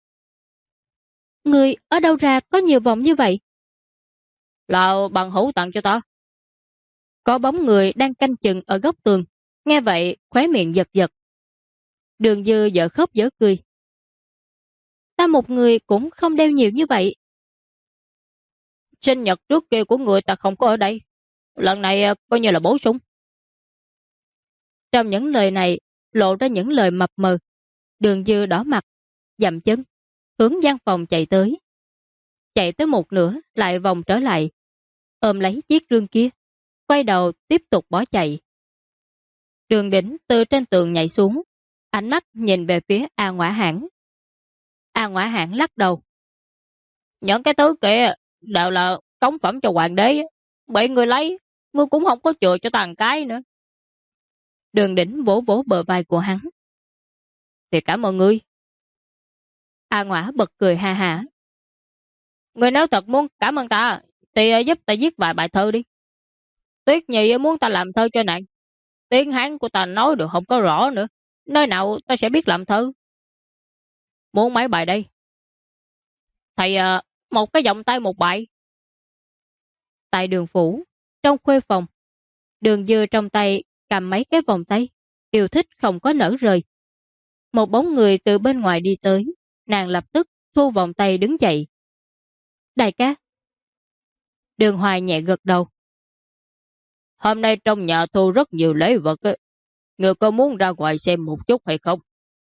Người ở đâu ra có nhiều vòng như vậy? Là bằng hữu tặng cho ta. Có bóng người đang canh chừng ở góc tường, nghe vậy khóe miệng giật giật. Đường Dư dở khóc dở cười. Ta một người cũng không đeo nhiều như vậy. Sinh nhật trước kia của người ta không có ở đây. Lần này coi như là bổ sung. Trong những lời này lộ ra những lời mập mờ. Đường Dư đỏ mặt, dậm chân, hướng gian phòng chạy tới. Chạy tới một nửa lại vòng trở lại, ôm lấy chiếc rương kia, quay đầu tiếp tục bỏ chạy. Đường Đỉnh từ trên tường nhảy xuống, ánh mắt nhìn về phía A Ngoã Hãn. A Ngoã Hãn lắc đầu. Những cái thứ kia đều là cống phẩm cho hoàng đế, bị người lấy, ngươi cũng không có chừa cho tàn cái nữa. Đường Đỉnh vỗ vỗ bờ vai của hắn. Thì cảm ơn ngươi. A Ngoã bật cười ha hả. Ngươi nếu thật muốn cảm ơn ta, thì giúp ta viết vài bài thơ đi. Tuyết Nhi muốn ta làm thơ cho nàng. Tiếng Hán của ta nói được không có rõ nữa. Nơi nào ta sẽ biết làm thơ. Muốn mấy bài đây? Thầy một cái vòng tay một bài. Tại Đường phủ, trong khuê phòng, Đường Dư trong tay cầm mấy cái vòng tay, yêu thích không có nở rời. Một bóng người từ bên ngoài đi tới, nàng lập tức thu vòng tay đứng dậy. Đại ca. Đường Hoài nhẹ gật đầu. Hôm nay trong nhà thu rất nhiều lễ vật. Người có muốn ra ngoài xem một chút hay không?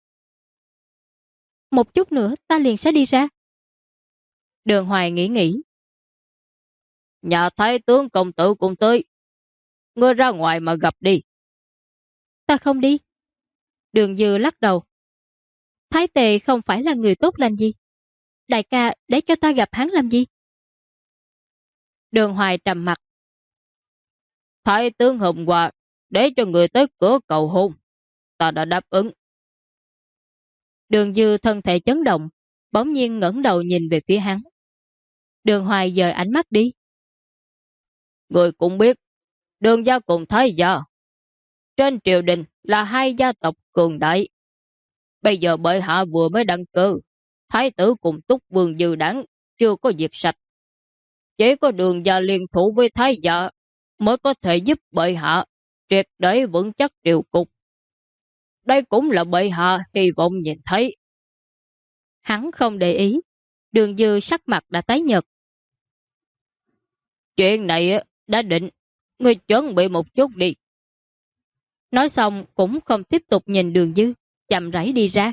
Một chút nữa ta liền sẽ đi ra. Đường Hoài nghĩ. Nhà thái tướng công tử cũng tới. Ngươi ra ngoài mà gặp đi. Ta không đi. Đường Dư lắc đầu. Thái tề không phải là người tốt lành gì. Đại ca để cho ta gặp hắn làm gì? Đường Hoài trầm mặt. Thái tướng hôm qua để cho người tới cửa cầu hôn. Ta đã đáp ứng. Đường Dư thân thể chấn động, bỗng nhiên ngẩng đầu nhìn về phía hắn. Đường Hoài dời ánh mắt đi. Người cũng biết, Đường gia cùng Thái gia trên triều đình là hai gia tộc cường đại. Bây giờ bệ hạ vừa mới đăng cơ, Thái tử cùng Túc Vương Dư Đảng chưa có diệt sạch. Chỉ có Đường gia liên thủ với Thái gia mới có thể giúp bệ hạ triệt để vững chắc triều cục. Đây cũng là bệ hạ hy vọng nhìn thấy. Hắn không để ý. Đường Dư sắc mặt đã tái nhợt. Chuyện này đã định, ngươi chuẩn bị một chút đi. Nói xong cũng không tiếp tục nhìn Đường Dư, chậm rãi đi ra.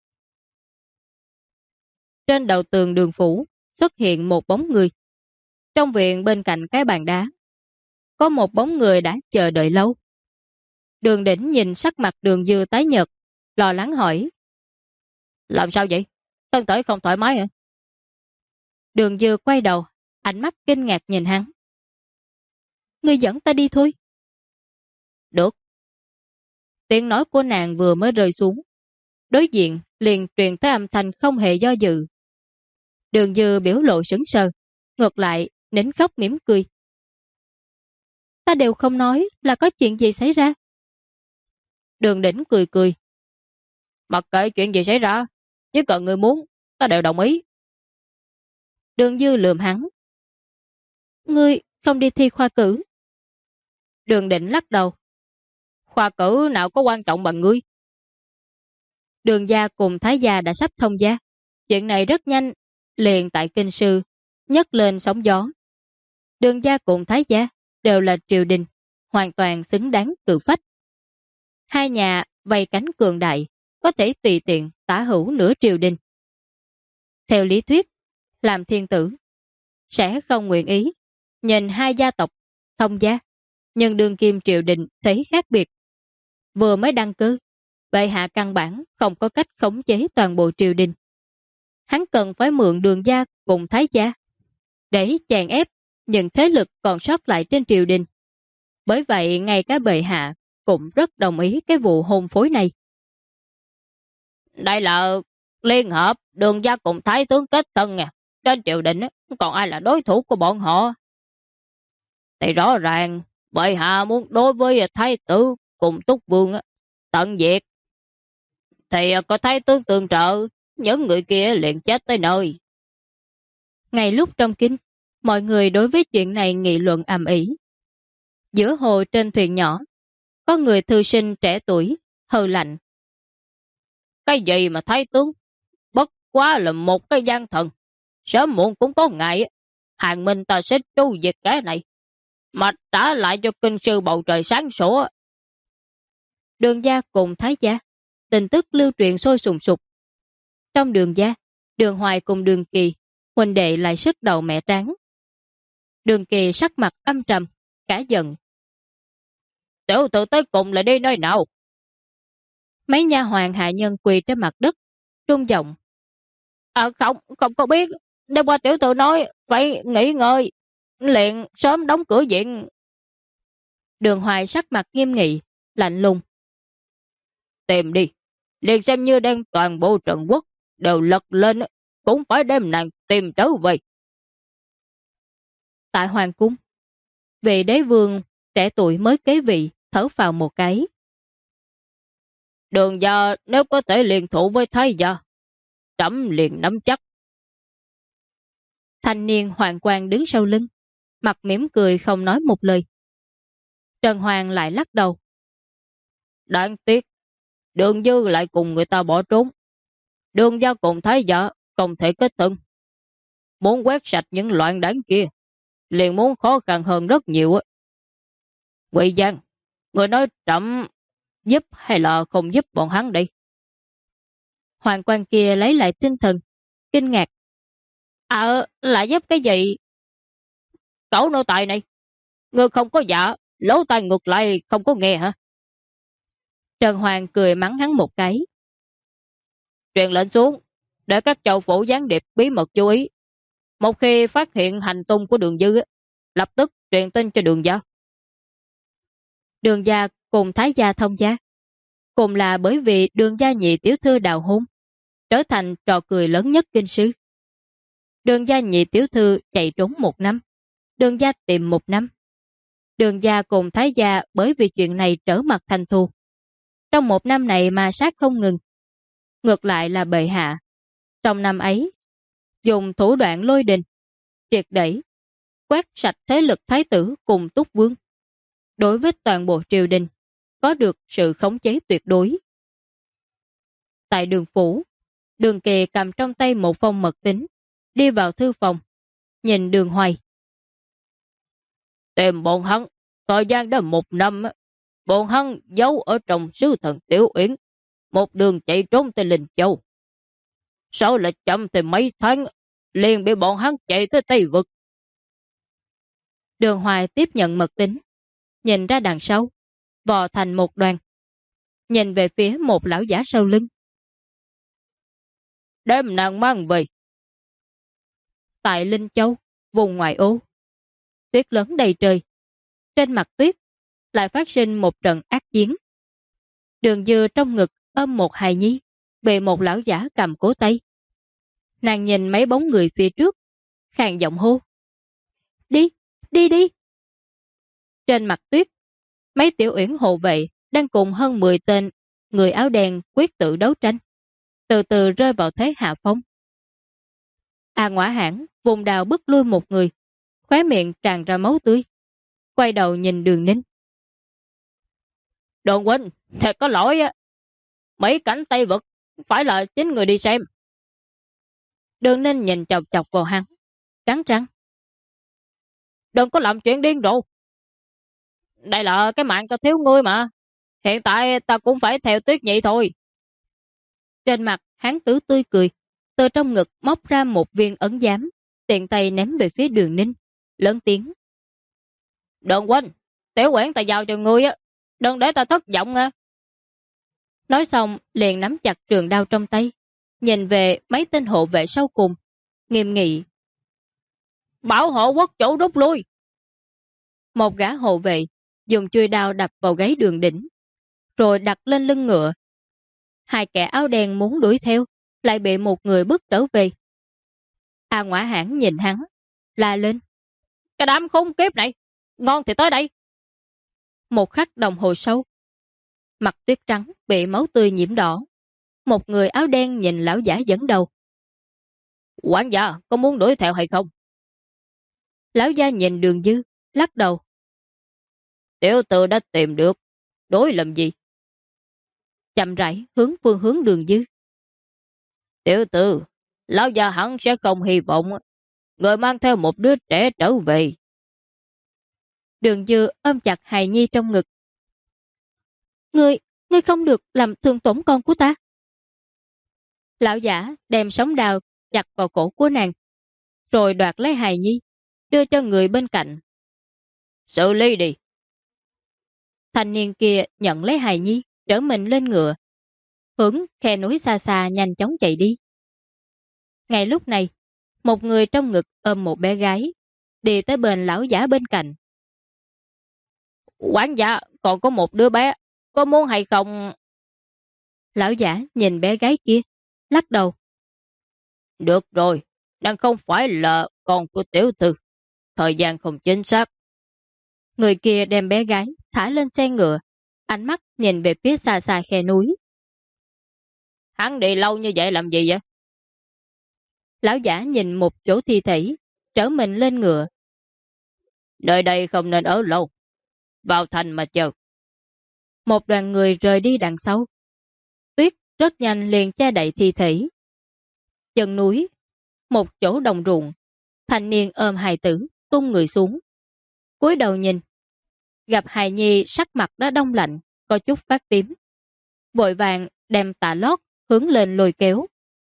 Trên đầu tường Đường phủ xuất hiện một bóng người. Trong viện bên cạnh cái bàn đá, có một bóng người đã chờ đợi lâu. Đường Đỉnh nhìn sắc mặt Đường Dư tái nhợt, lo lắng hỏi. Làm sao vậy? Thân thể không thoải mái hả? Đường Dư quay đầu, ánh mắt kinh ngạc nhìn hắn. Ngươi dẫn ta đi thôi. Được. Tiếng nói của nàng vừa mới rơi xuống, đối diện liền truyền tới âm thanh không hề do dự. Đường Dư biểu lộ sững sờ, ngược lại nín khóc mỉm cười. Ta đều không nói là có chuyện gì xảy ra. Đường Đỉnh cười cười. Mặc kệ chuyện gì xảy ra, chỉ cần người muốn, ta đều đồng ý. Đường Dư lườm hắn. Ngươi không đi thi khoa cử? Đường Đỉnh lắc đầu. Khoa cử nào có quan trọng bằng ngươi. Đường gia cùng Thái gia đã sắp thông gia. Chuyện này rất nhanh, liền tại kinh sư, nhấc lên sóng gió. Đường gia cùng Thái gia đều là triều đình, hoàn toàn xứng đáng cự phách. Hai nhà vây cánh cường đại, có thể tùy tiện tả hữu nửa triều đình. Theo lý thuyết, làm thiên tử sẽ không nguyện ý nhìn hai gia tộc thông gia, nhưng đương kim triều đình thấy khác biệt. Vừa mới đăng cơ, bệ hạ căn bản không có cách khống chế toàn bộ triều đình. Hắn cần phải mượn Đường gia cùng Thái gia để chèn ép những thế lực còn sót lại trên triều đình. Bởi vậy ngay cả bệ hạ cũng rất đồng ý cái vụ hôn phối này. Đây là liên hợp Đường gia cùng Thái tướng kết thân nha. Trên triều đình còn ai là đối thủ của bọn họ? Thì rõ ràng bệ hạ muốn đối với Thái tử cùng Túc Vương tận diệt. Thì có Thái tướng tương trợ, những người kia liền chết tới nơi. Ngay lúc trong kinh, mọi người đối với chuyện này nghị luận ầm ĩ. Giữa hồ trên thuyền nhỏ, có người thư sinh trẻ tuổi, hừ lạnh. Cái gì mà Thái tướng? Bất quá là một cái gian thần. Sớm muộn cũng có ngày, hàng minh ta sẽ tru diệt cái này, mà trả lại cho kinh sư bầu trời sáng sủa. Đường gia cùng Thái gia, tin tức lưu truyền sôi sùng sục. Trong Đường gia, Đường Hoài cùng Đường Kỳ, huynh đệ lại sức đầu mẹ tráng. Đường Kỳ sắc mặt âm trầm, cả giận. Tiểu tử tới cùng lại đi nơi nào? Mấy nha hoàn hạ nhân quỳ trên mặt đất, trung giọng. Không có biết. Đêm qua tiểu tử nói phải nghỉ ngơi, liền sớm đóng cửa viện. Đường Hoài sắc mặt nghiêm nghị, lạnh lùng. Tìm đi, liền xem như đem toàn bộ Trần Quốc đều lật lên, cũng phải đem nàng tìm trở về. Tại hoàng cung, vị đế vương trẻ tuổi mới kế vị thở phào một cái. Đường gia nếu có thể liên thủ với Thái gia, trẫm liền nắm chắc. Thanh niên hoàng quan đứng sau lưng, mặt mỉm cười không nói một lời. Trần Hoàng lại lắc đầu. Đáng tiếc, Đường Dư lại cùng người ta bỏ trốn. Đường gia cùng Thái gia không thể kết thân. Muốn quét sạch những loạn đáng kia, liền muốn khó khăn hơn rất nhiều. Quỷ Giang, người nói trẫm giúp hay là không giúp bọn hắn đây? Hoàng quan kia lấy lại tinh thần, kinh ngạc. Lại giúp cái gì? Cẩu nô tài này, người không có dạ, lỗ tai ngược lại không có nghe hả? Trần Hoàng cười mắng hắn một cái. Truyền lệnh xuống, để các châu phủ gián điệp bí mật chú ý. Một khi phát hiện hành tung của Đường Dư, lập tức truyền tin cho Đường gia. Đường gia cùng Thái gia thông gia, cùng là bởi vì Đường gia nhị tiểu thư đào hôn, trở thành trò cười lớn nhất kinh sư. Đường gia nhị tiểu thư chạy trốn 1 năm, Đường gia tìm 1 năm. Đường gia cùng Thái gia bởi vì chuyện này trở mặt thành thù. Trong 1 năm này mà sát không ngừng. Ngược lại là bệ hạ, trong năm ấy, dùng thủ đoạn lôi đình, triệt đẩy, quét sạch thế lực Thái tử cùng Túc Vương. Đối với toàn bộ triều đình, có được sự khống chế tuyệt đối. Tại Đường phủ, Đường Kỳ cầm trong tay một phong mật tín, đi vào thư phòng, nhìn Đường Hoài. Tìm bọn hắn, thời gian đã 1 năm, bọn hắn giấu ở trong sứ thần Tiểu Uyển, một đường chạy trốn tới Linh Châu. Sau là chậm thì mấy tháng, liền bị bọn hắn chạy tới Tây Vực. Đường Hoài tiếp nhận mật tín, nhìn ra đằng sau, vò thành một đoàn, nhìn về phía một lão giả sau lưng. Đem nàng mang về. Tại Linh Châu, vùng ngoại ô, tuyết lớn đầy trời. Trên mặt tuyết lại phát sinh một trận ác chiến. Đường Dư trong ngực ôm một hài nhi, bị một lão giả cầm cổ tay. Nàng nhìn mấy bóng người phía trước, khàn giọng hô. Đi, đi đi. Trên mặt tuyết, mấy tiểu uyển hộ vệ đang cùng hơn 10 tên người áo đen quyết tử đấu tranh, từ từ rơi vào thế hạ phong. A Ngõa Hãn vùng đào bức lui một người, khóe miệng tràn ra máu tươi, quay đầu nhìn Đường Ninh. Đường huynh, thật có lỗi á. Mấy cảnh Tây Vực phải là chính người đi xem. Đường Ninh nhìn chọc chọc vào hắn, cắn răng. Đừng có làm chuyện điên rồ. Đây là cái mạng ta thiếu ngươi mà. Hiện tại ta cũng phải theo Tuyết Nhị thôi. Trên mặt hắn tứ tươi cười, từ trong ngực móc ra một viên ấn giám, tiện tay ném về phía Đường Ninh, lớn tiếng. Đường huynh, tiểu quyển ta giao cho ngươi á, đừng để ta thất vọng nha. Nói xong liền nắm chặt trường đao trong tay, nhìn về mấy tên hộ vệ sau cùng, nghiêm nghị. Bảo hộ quốc chủ rút lui. Một gã hộ vệ dùng chuôi đao đập vào gáy Đường Đỉnh, rồi đặt lên lưng ngựa. Hai kẻ áo đen muốn đuổi theo, lại bị một người bước trở về. A Ngõa Hãn nhìn hắn, la lên. Cái đám khốn kiếp này, ngon thì tới đây. Một khắc đồng hồ sau, mặt tuyết trắng bị máu tươi nhiễm đỏ. Một người áo đen nhìn lão giả dẫn đầu. Quản gia, có muốn đuổi theo hay không? Lão gia nhìn Đường Dư, lắc đầu. Tiểu tử đã tìm được, đối làm gì? Chậm rãi hướng phương hướng Đường Dư. Tiểu tử, lão già hẳn sẽ không hy vọng người mang theo một đứa trẻ trở về. Đường Dư ôm chặt hài nhi trong ngực. Ngươi không được làm thương tổn con của ta. Lão giả đem sóng đao chặt vào cổ của nàng, rồi đoạt lấy hài nhi, đưa cho người bên cạnh. Xử lý đi. Thanh niên kia nhận lấy hài nhi, trở mình lên ngựa, hướng khe núi xa xa nhanh chóng chạy đi. Ngay lúc này, một người trong ngực ôm một bé gái, đi tới bên lão giả bên cạnh. Quản gia, còn có một đứa bé, có muốn hay không? Lão giả nhìn bé gái kia, lắc đầu. Được rồi, đang không phải là con của tiểu thư. Thời gian không chính xác. Người kia đem bé gái thả lên xe ngựa, ánh mắt nhìn về phía xa xa khe núi. Hắn đi lâu như vậy làm gì vậy? Lão giả nhìn một chỗ thi thể, trở mình lên ngựa. Nơi đây không nên ở lâu. Vào thành mà chờ. Một đoàn người rời đi đằng sau. Tuyết rất nhanh liền che đậy thi thể. Chân núi, một chỗ đồng ruộng, thanh niên ôm hài tử, tung người xuống. Cúi đầu nhìn, gặp hài nhi sắc mặt đã đông lạnh, có chút phát tím. Vội vàng đem tà lót hướng lên lôi kéo.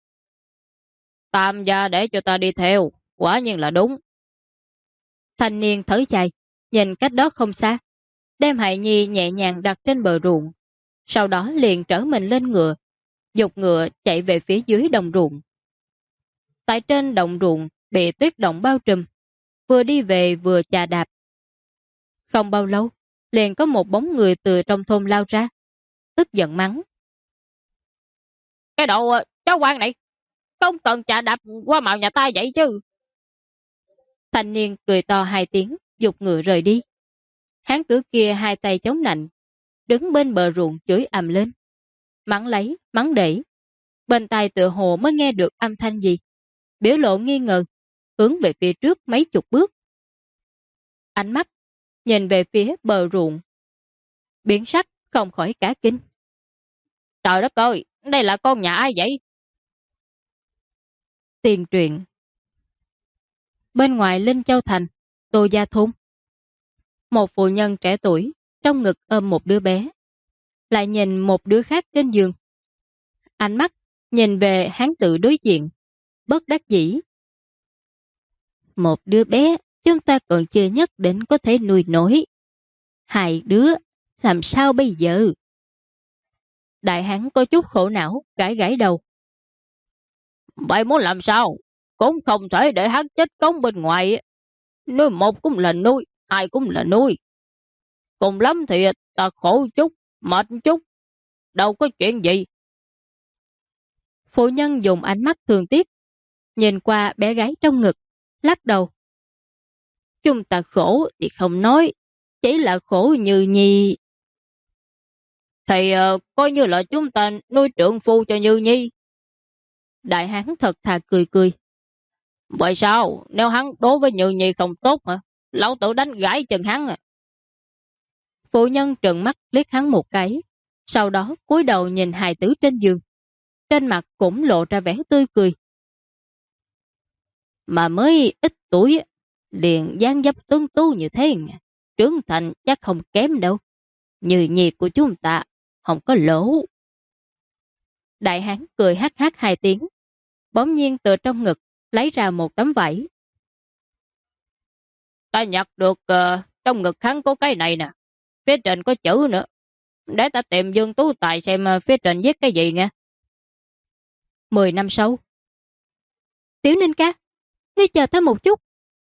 Tam gia để cho ta đi theo, quả nhiên là đúng. Thanh niên thở dài, nhìn cách đó không xa, đem hài nhi nhẹ nhàng đặt trên bờ ruộng, sau đó liền trở mình lên ngựa, dục ngựa chạy về phía dưới đồng ruộng. Tại trên đồng ruộng bị tuyết động bao trùm, vừa đi về vừa chà đạp. Không bao lâu, liền có một bóng người từ trong thôn lao ra, tức giận mắng. Cái đồ cháu quan này, không cần chà đạp qua mạo nhà ta vậy chứ. Thanh niên cười to hai tiếng, dục ngựa rời đi. Hán tử kia hai tay chống nạnh, đứng bên bờ ruộng chửi ầm lên. Mắng lấy, mắng để. Bên tai tựa hồ mới nghe được âm thanh gì. Biểu lộ nghi ngờ, hướng về phía trước mấy chục bước. Ánh mắt nhìn về phía bờ ruộng. Biến sắc không khỏi cả kinh. Trời đất ơi, đây là con nhà ai vậy? Tiền truyện. Bên ngoài Linh Châu Thành, Tô Gia Thôn. Một phụ nhân trẻ tuổi, trong ngực ôm một đứa bé. Lại nhìn một đứa khác trên giường. Ánh mắt nhìn về hán tự đối diện, bất đắc dĩ. Một đứa bé chúng ta còn chưa nhất định có thể nuôi nổi. Hai đứa, làm sao bây giờ? Đại hán có chút khổ não, gãi gãi đầu. Vậy muốn làm sao? Cũng không thể để hắn chết cống bên ngoài. Nuôi một cũng là nuôi, hai cũng là nuôi. Cùng lắm thì ta khổ chút, mệt chút. Đâu có chuyện gì. Phụ nhân dùng ánh mắt thương tiếc, nhìn qua bé gái trong ngực, lắc đầu. Chúng ta khổ thì không nói, chỉ là khổ như Nhi. Thì coi như là chúng ta nuôi trượng phu cho Như Nhi. Đại hán thật thà cười cười. Vậy sao? Nếu hắn đối với Như Nhi không tốt hả? Lão tử đánh gãy chân hắn à. Phụ nhân trợn mắt liếc hắn một cái, sau đó cúi đầu nhìn hài tử trên giường. Trên mặt cũng lộ ra vẻ tươi cười. Mà mới ít tuổi, liền dáng dấp tuấn tú như thế, trưởng thành chắc không kém đâu. Như Nhi của chúng ta không có lỗ. Đại hán cười hát hát 2 tiếng, bỗng nhiên từ trong ngực lấy ra một tấm vải. Ta nhặt được trong ngực hắn có cái này nè, phía trên có chữ nữa. Để ta tìm Dương Tú Tài xem phía trên viết cái gì nha. 10 năm sau. Tiểu Ninh ca, ngươi chờ ta một chút.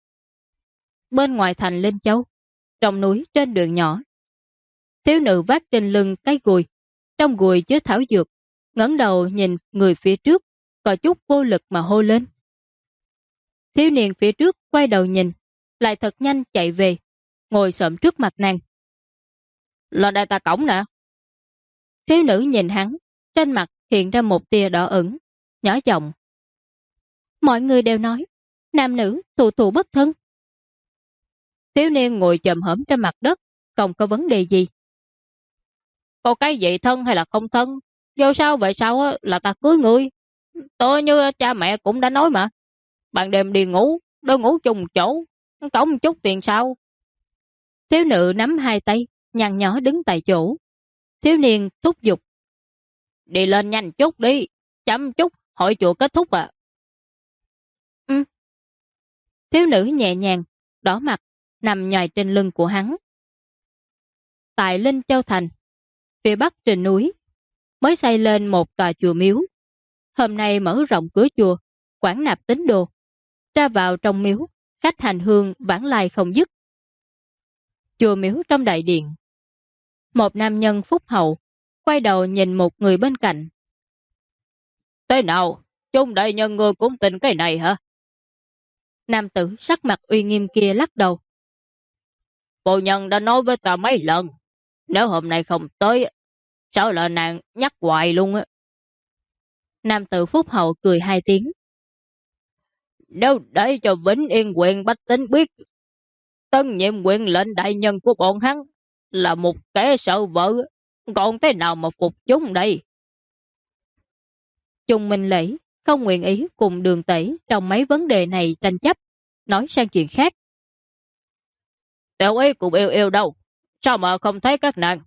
Bên ngoài thành Linh Châu, trong núi trên đường nhỏ, thiếu nữ vác trên lưng cái gùi, trong gùi chứa thảo dược, ngẩng đầu nhìn người phía trước, có chút vô lực mà hô lên. Thiếu niên phía trước quay đầu nhìn, lại thật nhanh chạy về, ngồi xổm trước mặt nàng. Lên đây ta cổng nè. Thiếu nữ nhìn hắn, trên mặt hiện ra một tia đỏ ửng, nhỏ giọng. Mọi người đều nói, nam nữ thù thù bất thân. Thiếu niên ngồi chồm hổm trên mặt đất, không có vấn đề gì. Có cái gì thân hay là không thân? Vô sao vậy sao là ta cưới ngươi? Tôi như cha mẹ cũng đã nói mà. Ban đêm đi ngủ, đôi ngủ chung chỗ, cổng chút tiền sao? Thiếu nữ nắm 2 tay, nhăn nhó đứng tại chỗ. Thiếu niên thúc giục. Đi lên nhanh chút đi, chậm chút, hội chùa kết thúc à. Ừ. Thiếu nữ nhẹ nhàng, đỏ mặt, nằm nhòi trên lưng của hắn. Tại Linh Châu Thành, phía bắc trên núi, mới xây lên một tòa chùa miếu. Hôm nay mở rộng cửa chùa, quản nạp tín đồ. Ra vào trong miếu, khách hành hương vãng lai không dứt. Chùa miếu trong đại điện. Một nam nhân phúc hậu, quay đầu nhìn một người bên cạnh. Thế nào? Chung đại nhân ngươi cũng tin cái này hả? Nam tử sắc mặt uy nghiêm kia lắc đầu. Phu nhân đã nói với ta mấy lần, nếu hôm nay không tới, sao là nàng nhắc hoài luôn á. Nam tử phúc hậu cười 2 tiếng. Nếu để cho Vĩnh Yên huyện bách tính biết, tân nhiệm huyện lệnh đại nhân của bọn hắn là một kẻ sợ vợ, còn thế nào mà phục chúng đây? Trung Minh Lễ không nguyện ý cùng Đường Tể trong mấy vấn đề này tranh chấp, nói sang chuyện khác. Tiểu ý cùng yêu yêu đâu? Sao mà không thấy các nàng?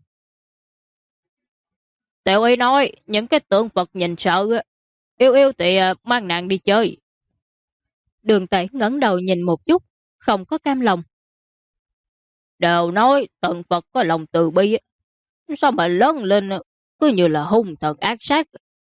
Tiểu ý nói, những cái tượng Phật nhìn sợ, yêu yêu thì mang nàng đi chơi. Đường Tể ngẩng đầu nhìn một chút, không có cam lòng. Đều nói tượng Phật có lòng từ bi, sao mà lớn lên cứ như là hung thần ác sát.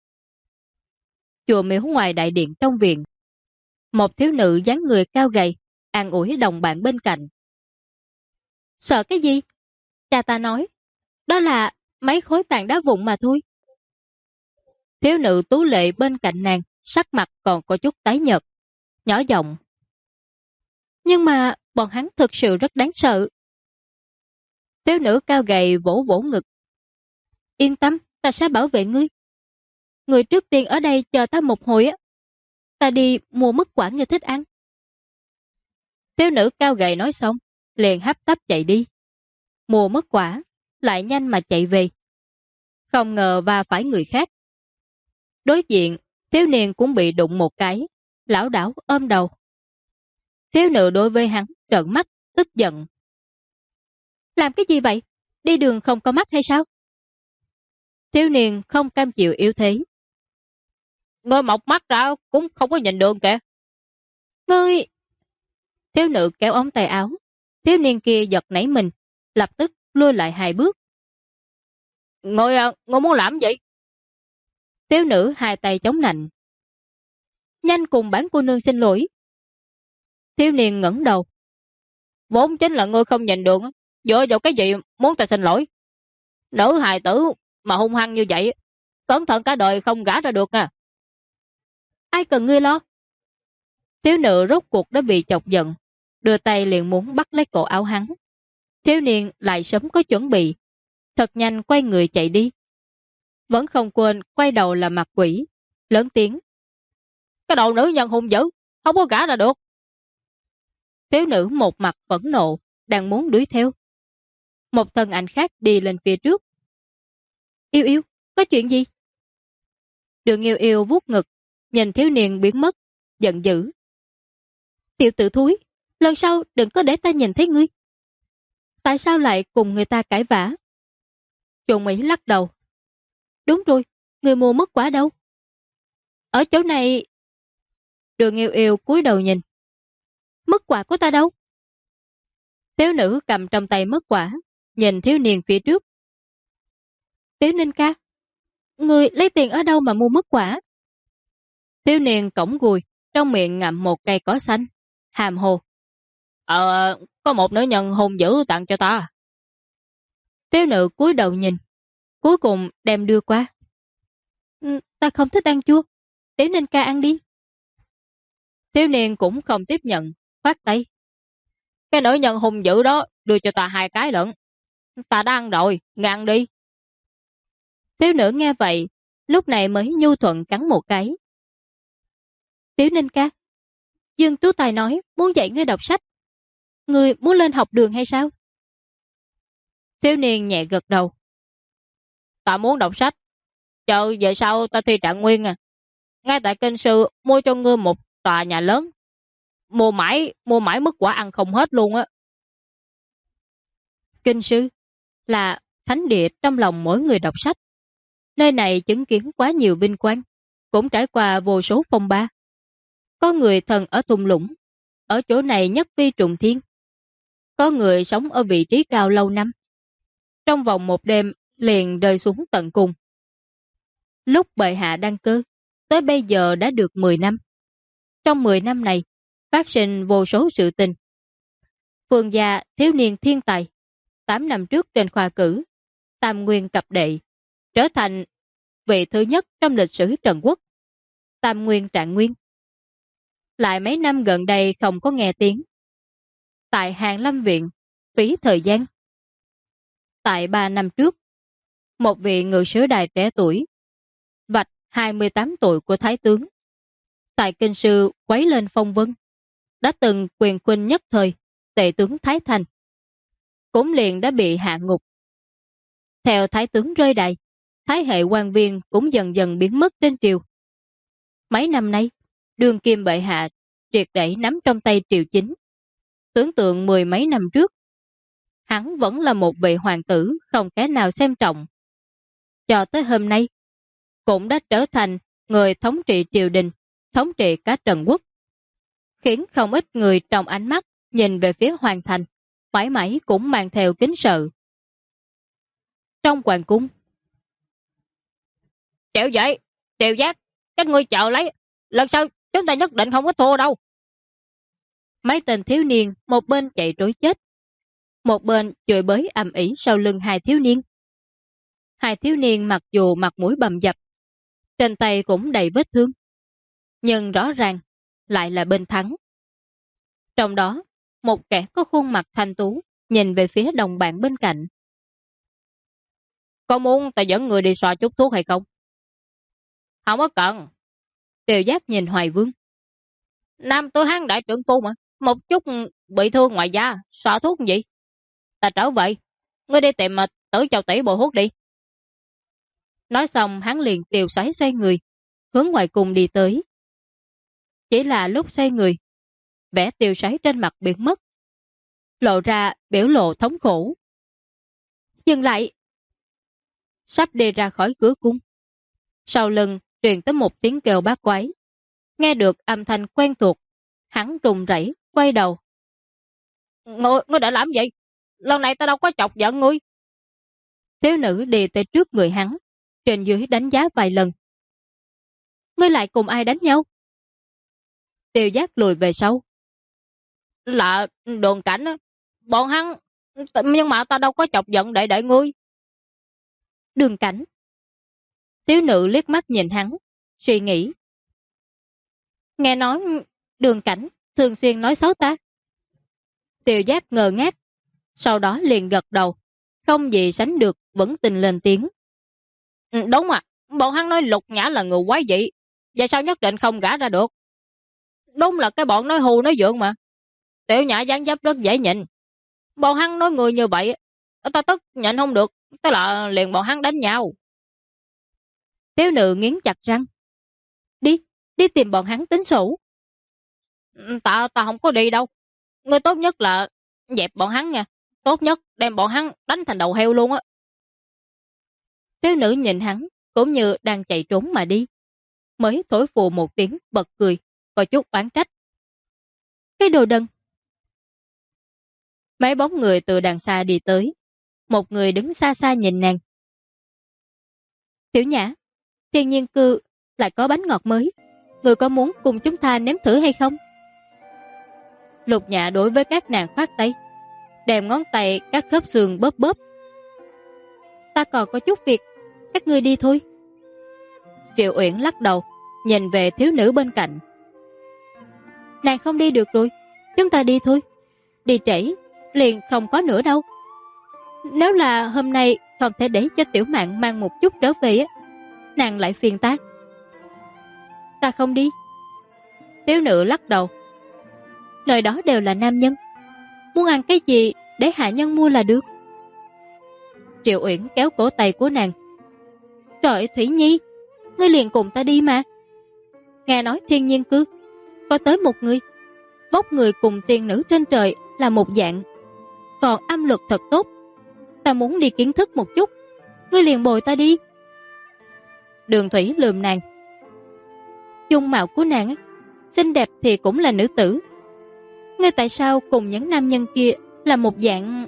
Chùa miếu ngoài đại điện trong viện, một thiếu nữ dáng người cao gầy, an ủi đồng bạn bên cạnh. Sợ cái gì? Cha ta nói, đó là mấy khối tảng đá vụn mà thôi. Thiếu nữ tú lệ bên cạnh nàng, sắc mặt còn có chút tái nhợt, nhỏ giọng. Nhưng mà bọn hắn thực sự rất đáng sợ. Thiếu nữ cao gầy vỗ vỗ ngực. Yên tâm, ta sẽ bảo vệ ngươi. Người trước tiên ở đây chờ ta một hồi á. Ta đi mua mứt quả ngươi thích ăn. Thiếu nữ cao gầy nói xong, liền hấp tấp chạy đi. Mua mứt quả, lại nhanh mà chạy về. Không ngờ va phải người khác. Đối diện, thiếu niên cũng bị đụng một cái, lảo đảo ôm đầu. Thiếu nữ đối với hắn trợn mắt, tức giận. Làm cái gì vậy? Đi đường không có mắt hay sao? Thiếu niên không cam chịu yếu thế. Ngươi mọc mắt ra cũng không có nhìn đường kìa. Ngươi... Thiếu nữ kéo ống tay áo. Thiếu niên kia giật nảy mình, lập tức lui lại 2 bước. Ngươi muốn làm gì? Thiếu nữ 2 tay chống nạnh. Nhanh cùng bản cô nương xin lỗi. Thiếu niên ngẩng đầu. Vốn chính là ngươi không nhìn đường, dựa vào cái gì muốn ta xin lỗi? Nữ hài tử mà hung hăng như vậy, cẩn thận cả đời không gả ra được à. Ai cần ngươi lo? Thiếu nữ rốt cuộc đã bị chọc giận, đưa tay liền muốn bắt lấy cổ áo hắn. Thiếu niên lại sớm có chuẩn bị, thật nhanh quay người chạy đi. Vẫn không quên quay đầu là mặt quỷ, lớn tiếng. Cái đầu nữ nhân hung dữ, không có gả là được. Thiếu nữ một mặt phẫn nộ, đang muốn đuổi theo. Một thân ảnh khác đi lên phía trước. Yêu yêu, có chuyện gì? Đường yêu yêu vuốt ngực, nhìn thiếu niên biến mất, giận dữ. Tiểu tử thúi, lần sau đừng có để ta nhìn thấy ngươi. Tại sao lại cùng người ta cãi vã? Trùng Mỹ lắc đầu. Đúng rồi, người mua mứt quả đâu? Ở chỗ này. Đường yêu yêu cúi đầu nhìn. Mứt quả của ta đâu? Thiếu nữ cầm trong tay mứt quả, nhìn thiếu niên phía trước. Tiểu Ninh ca, người lấy tiền ở đâu mà mua mứt quả? Thiếu niên cổng gùi, trong miệng ngậm một cây cỏ xanh, hàm hồ. Có một nữ nhân hung dữ tặng cho ta. Thiếu nữ cúi đầu nhìn, cuối cùng đem đưa qua. Ta không thích ăn chua, Tiểu Ninh ca ăn đi. Thiếu niên cũng không tiếp nhận, phát tay. Cái nữ nhân hung dữ đó đưa cho ta 2 cái lận. Ta đã ăn rồi, ngăn đi. Thiếu nữ nghe vậy, lúc này mới nhu thuận cắn một cái. Tiểu Ninh ca, Dương Tú Tài nói muốn dạy ngươi đọc sách. Ngươi muốn lên học đường hay sao? Thiếu niên nhẹ gật đầu. Ta muốn đọc sách. Chờ về sau ta thi trạng nguyên à. Ngay tại kinh sư mua cho ngươi một tòa nhà lớn. Mua mãi mức quả ăn không hết luôn á. Kinh sư là thánh địa trong lòng mỗi người đọc sách. Nơi này chứng kiến quá nhiều vinh quang, cũng trải qua vô số phong ba. Có người thần ở thung lũng, ở chỗ này nhất phi trùng thiên. Có người sống ở vị trí cao lâu năm, trong vòng một đêm liền rơi xuống tận cùng. Lúc bệ hạ đăng cơ, tới bây giờ đã được 10 năm. Trong 10 năm này, phát sinh vô số sự tình. Phương gia thiếu niên thiên tài, 8 năm trước trên khoa cử, tam nguyên cập đệ, trở thành vị thứ nhất trong lịch sử Trần Quốc. Tam nguyên trạng nguyên. Lại mấy năm gần đây không có nghe tiếng. Tại Hàng Lâm Viện, phí thời gian. Tại 3 năm trước, một vị ngự sử đài trẻ tuổi, vạch 28 tuổi của Thái tướng. Tại kinh sư quấy lên phong vân, đã từng quyền khuynh nhất thời, tể tướng Thái Thành. Cũng liền đã bị hạ ngục. Theo Thái tướng rơi đài, Thái hệ quan viên cũng dần dần biến mất trên triều. Mấy năm nay, đương kim bệ hạ triệt để nắm trong tay triều chính. Tưởng tượng 10 mấy năm trước, hắn vẫn là một vị hoàng tử không cái nào xem trọng. Cho tới hôm nay, cũng đã trở thành người thống trị triều đình, thống trị cả Trần Quốc. Khiến không ít người trong ánh mắt nhìn về phía hoàng thành, mãi mãi cũng mang theo kính sợ. Trong hoàng cung, chịu vậy, Tiêu Giác, các ngươi chờ lấy, lần sau chúng ta nhất định không có thua đâu. Mấy tên thiếu niên một bên chạy trối chết, một bên chửi bới ầm ĩ sau lưng hai thiếu niên. Hai thiếu niên mặc dù mặt mũi bầm dập, trên tay cũng đầy vết thương, nhưng rõ ràng lại là bên thắng. Trong đó, một kẻ có khuôn mặt thanh tú nhìn về phía đồng bạn bên cạnh. Có muốn ta dẫn người đi xoa chút thuốc hay không? Không có cần. Tiêu Giác nhìn Hoài Vương. Nam tôi hắn đại trưởng phu mà, một chút bị thương ngoài da, xoa thuốc gì? Ta trở vậy, ngươi đi tìm Tử Châu tỷ bồi hút đi. Nói xong hắn liền tiều xoáy xoay người, hướng ngoài cùng đi tới. Chỉ là lúc xoay người, vẻ tiều xoáy trên mặt biến mất, lộ ra biểu lộ thống khổ. Dừng lại. Sắp đi ra khỏi cửa cung, sau lưng truyền tới một tiếng kêu bát quái. Nghe được âm thanh quen thuộc, hắn run rẩy quay đầu. Ngươi đã làm gì? Lần này ta đâu có chọc giận ngươi. Thiếu nữ đi tới trước người hắn, trên dưới đánh giá vài lần. Ngươi lại cùng ai đánh nhau? Tiêu Giác lùi về sau. Là Đường Cảnh á. Bọn hắn, nhưng mà ta đâu có chọc giận để ngươi. Đường Cảnh. Thiếu nữ liếc mắt nhìn hắn, suy nghĩ. Nghe nói Đường Cảnh thường xuyên nói xấu ta. Tiêu Giác ngơ ngác, sau đó liền gật đầu, không gì sánh được vẫn tình lên tiếng. Đúng à, bọn hắn nói Lục Nhã là người quái dị, vậy sao nhất định không gả ra được? Đúng là cái bọn nói hù nói dượng mà. Tiểu Nhã dáng dấp rất dễ nhìn. Bọn hắn nói người như vậy, ta tức nhận không được, tức là liền bọn hắn đánh nhau. Tiếu Nữ nghiến chặt răng. Đi tìm bọn hắn tính sổ. Ta không có đi đâu. Người tốt nhất là dẹp bọn hắn nha. Tốt nhất đem bọn hắn đánh thành đầu heo luôn á. Tiếu Nữ nhìn hắn, cũng như đang chạy trốn mà đi. Mới thổi phù một tiếng bật cười, có chút oán trách. Cái đồ đần. Mấy bóng người từ đằng xa đi tới. Một người đứng xa xa nhìn nàng. Tiểu Nhã, Thiên Nhiên Cư lại có bánh ngọt mới. Người có muốn cùng chúng ta nếm thử hay không? Lục Nhã đối với các nàng khoát tay, đem ngón tay các khớp xương bóp bóp. Ta còn có chút việc, các ngươi đi thôi. Triệu Uyển lắc đầu, nhìn về thiếu nữ bên cạnh. Nàng không đi được rồi, chúng ta đi thôi. Đi trễ, liền không có nữa đâu. Nếu là hôm nay không thể để cho Tiểu Mạn mang một chút trở về á, nàng lại phiền ta. Ta không đi. Thiếu nữ lắc đầu. Nơi đó đều là nam nhân, muốn ăn cái gì để hạ nhân mua là được. Triệu Uyển kéo cổ tay của nàng. Trời, Thủy Nhi, ngươi liền cùng ta đi mà. Nghe nói Thiên Nhiên Cư có tới một người, bốc người cùng tiên nữ trên trời là một dạng, còn âm lực thật tốt. Ta muốn đi kiến thức một chút, ngươi liền bồi ta đi. Đường Thủy lườm nàng. Dung mạo của nàng xinh đẹp thì cũng là nữ tử, ngươi tại sao cùng những nam nhân kia là một dạng?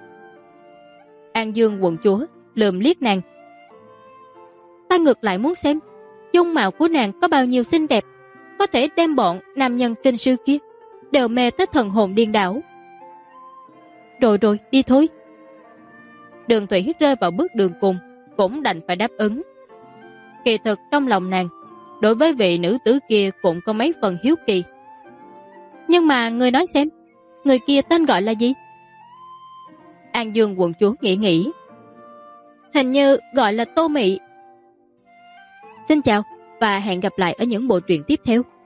An Dương quận chúa lườm liếc nàng. Ta ngược lại muốn xem dung mạo của nàng có bao nhiêu xinh đẹp, có thể đem bọn nam nhân kinh sư kia đều mê tới thần hồn điên đảo. Rồi, đi thôi. Đường Thủy rơi vào bước đường cùng, cũng đành phải đáp ứng. Kỳ thực trong lòng nàng, đối với vị nữ tử kia cũng có mấy phần hiếu kỳ. Nhưng mà người nói xem, người kia tên gọi là gì? An Dương quận chúa nghĩ. Hình như gọi là Tô Mị. Xin chào và hẹn gặp lại ở những bộ truyện tiếp theo.